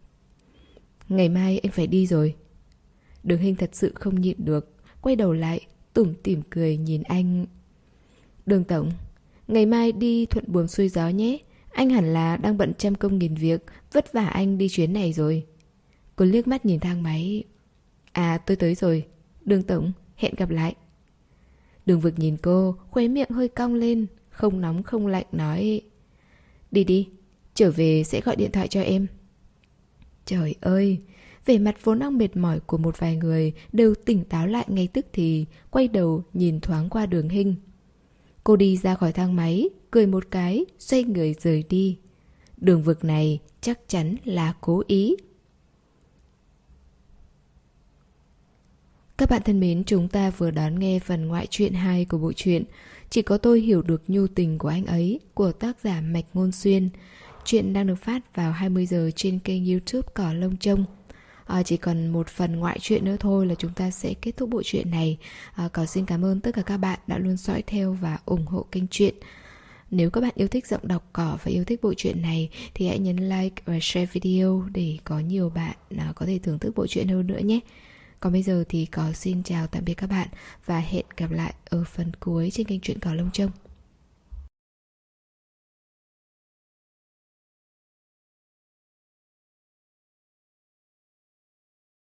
Ngày mai anh phải đi rồi. Đường Hinh thật sự không nhịn được, quay đầu lại, tủm tỉm cười nhìn anh. Đường tổng, ngày mai đi thuận buồm xuôi gió nhé. Anh hẳn là đang bận trăm công nghìn việc, vất vả anh đi chuyến này rồi. Cô liếc mắt nhìn thang máy. À, tôi tới rồi. Đường tổng, hẹn gặp lại. Đường Vực nhìn cô, khóe miệng hơi cong lên, không nóng không lạnh nói. Đi đi, trở về sẽ gọi điện thoại cho em. Trời ơi, vẻ mặt vốn đang mệt mỏi của một vài người đều tỉnh táo lại ngay tức thì, quay đầu nhìn thoáng qua Đường Hinh. Cô đi ra khỏi thang máy, cười một cái, xoay người rời đi. Đường Vực này chắc chắn là cố ý. Các bạn thân mến, chúng ta vừa đón nghe phần ngoại truyện hai của bộ truyện Chỉ có tôi hiểu được nhu tình của anh ấy của tác giả Mạch Ngôn Xuyên. Chuyện đang được phát vào hai mươi giờ trên kênh YouTube Cỏ Lông Trông. À, chỉ còn một phần ngoại truyện nữa thôi là chúng ta sẽ kết thúc bộ truyện này. À, Cỏ xin cảm ơn tất cả các bạn đã luôn dõi theo và ủng hộ kênh truyện. Nếu các bạn yêu thích giọng đọc Cỏ và yêu thích bộ truyện này thì hãy nhấn like và share video để có nhiều bạn à, có thể thưởng thức bộ truyện hơn nữa nhé. Còn bây giờ thì có xin chào tạm biệt các bạn và hẹn gặp lại ở phần cuối trên kênh Truyện Cỏ Lông Trông.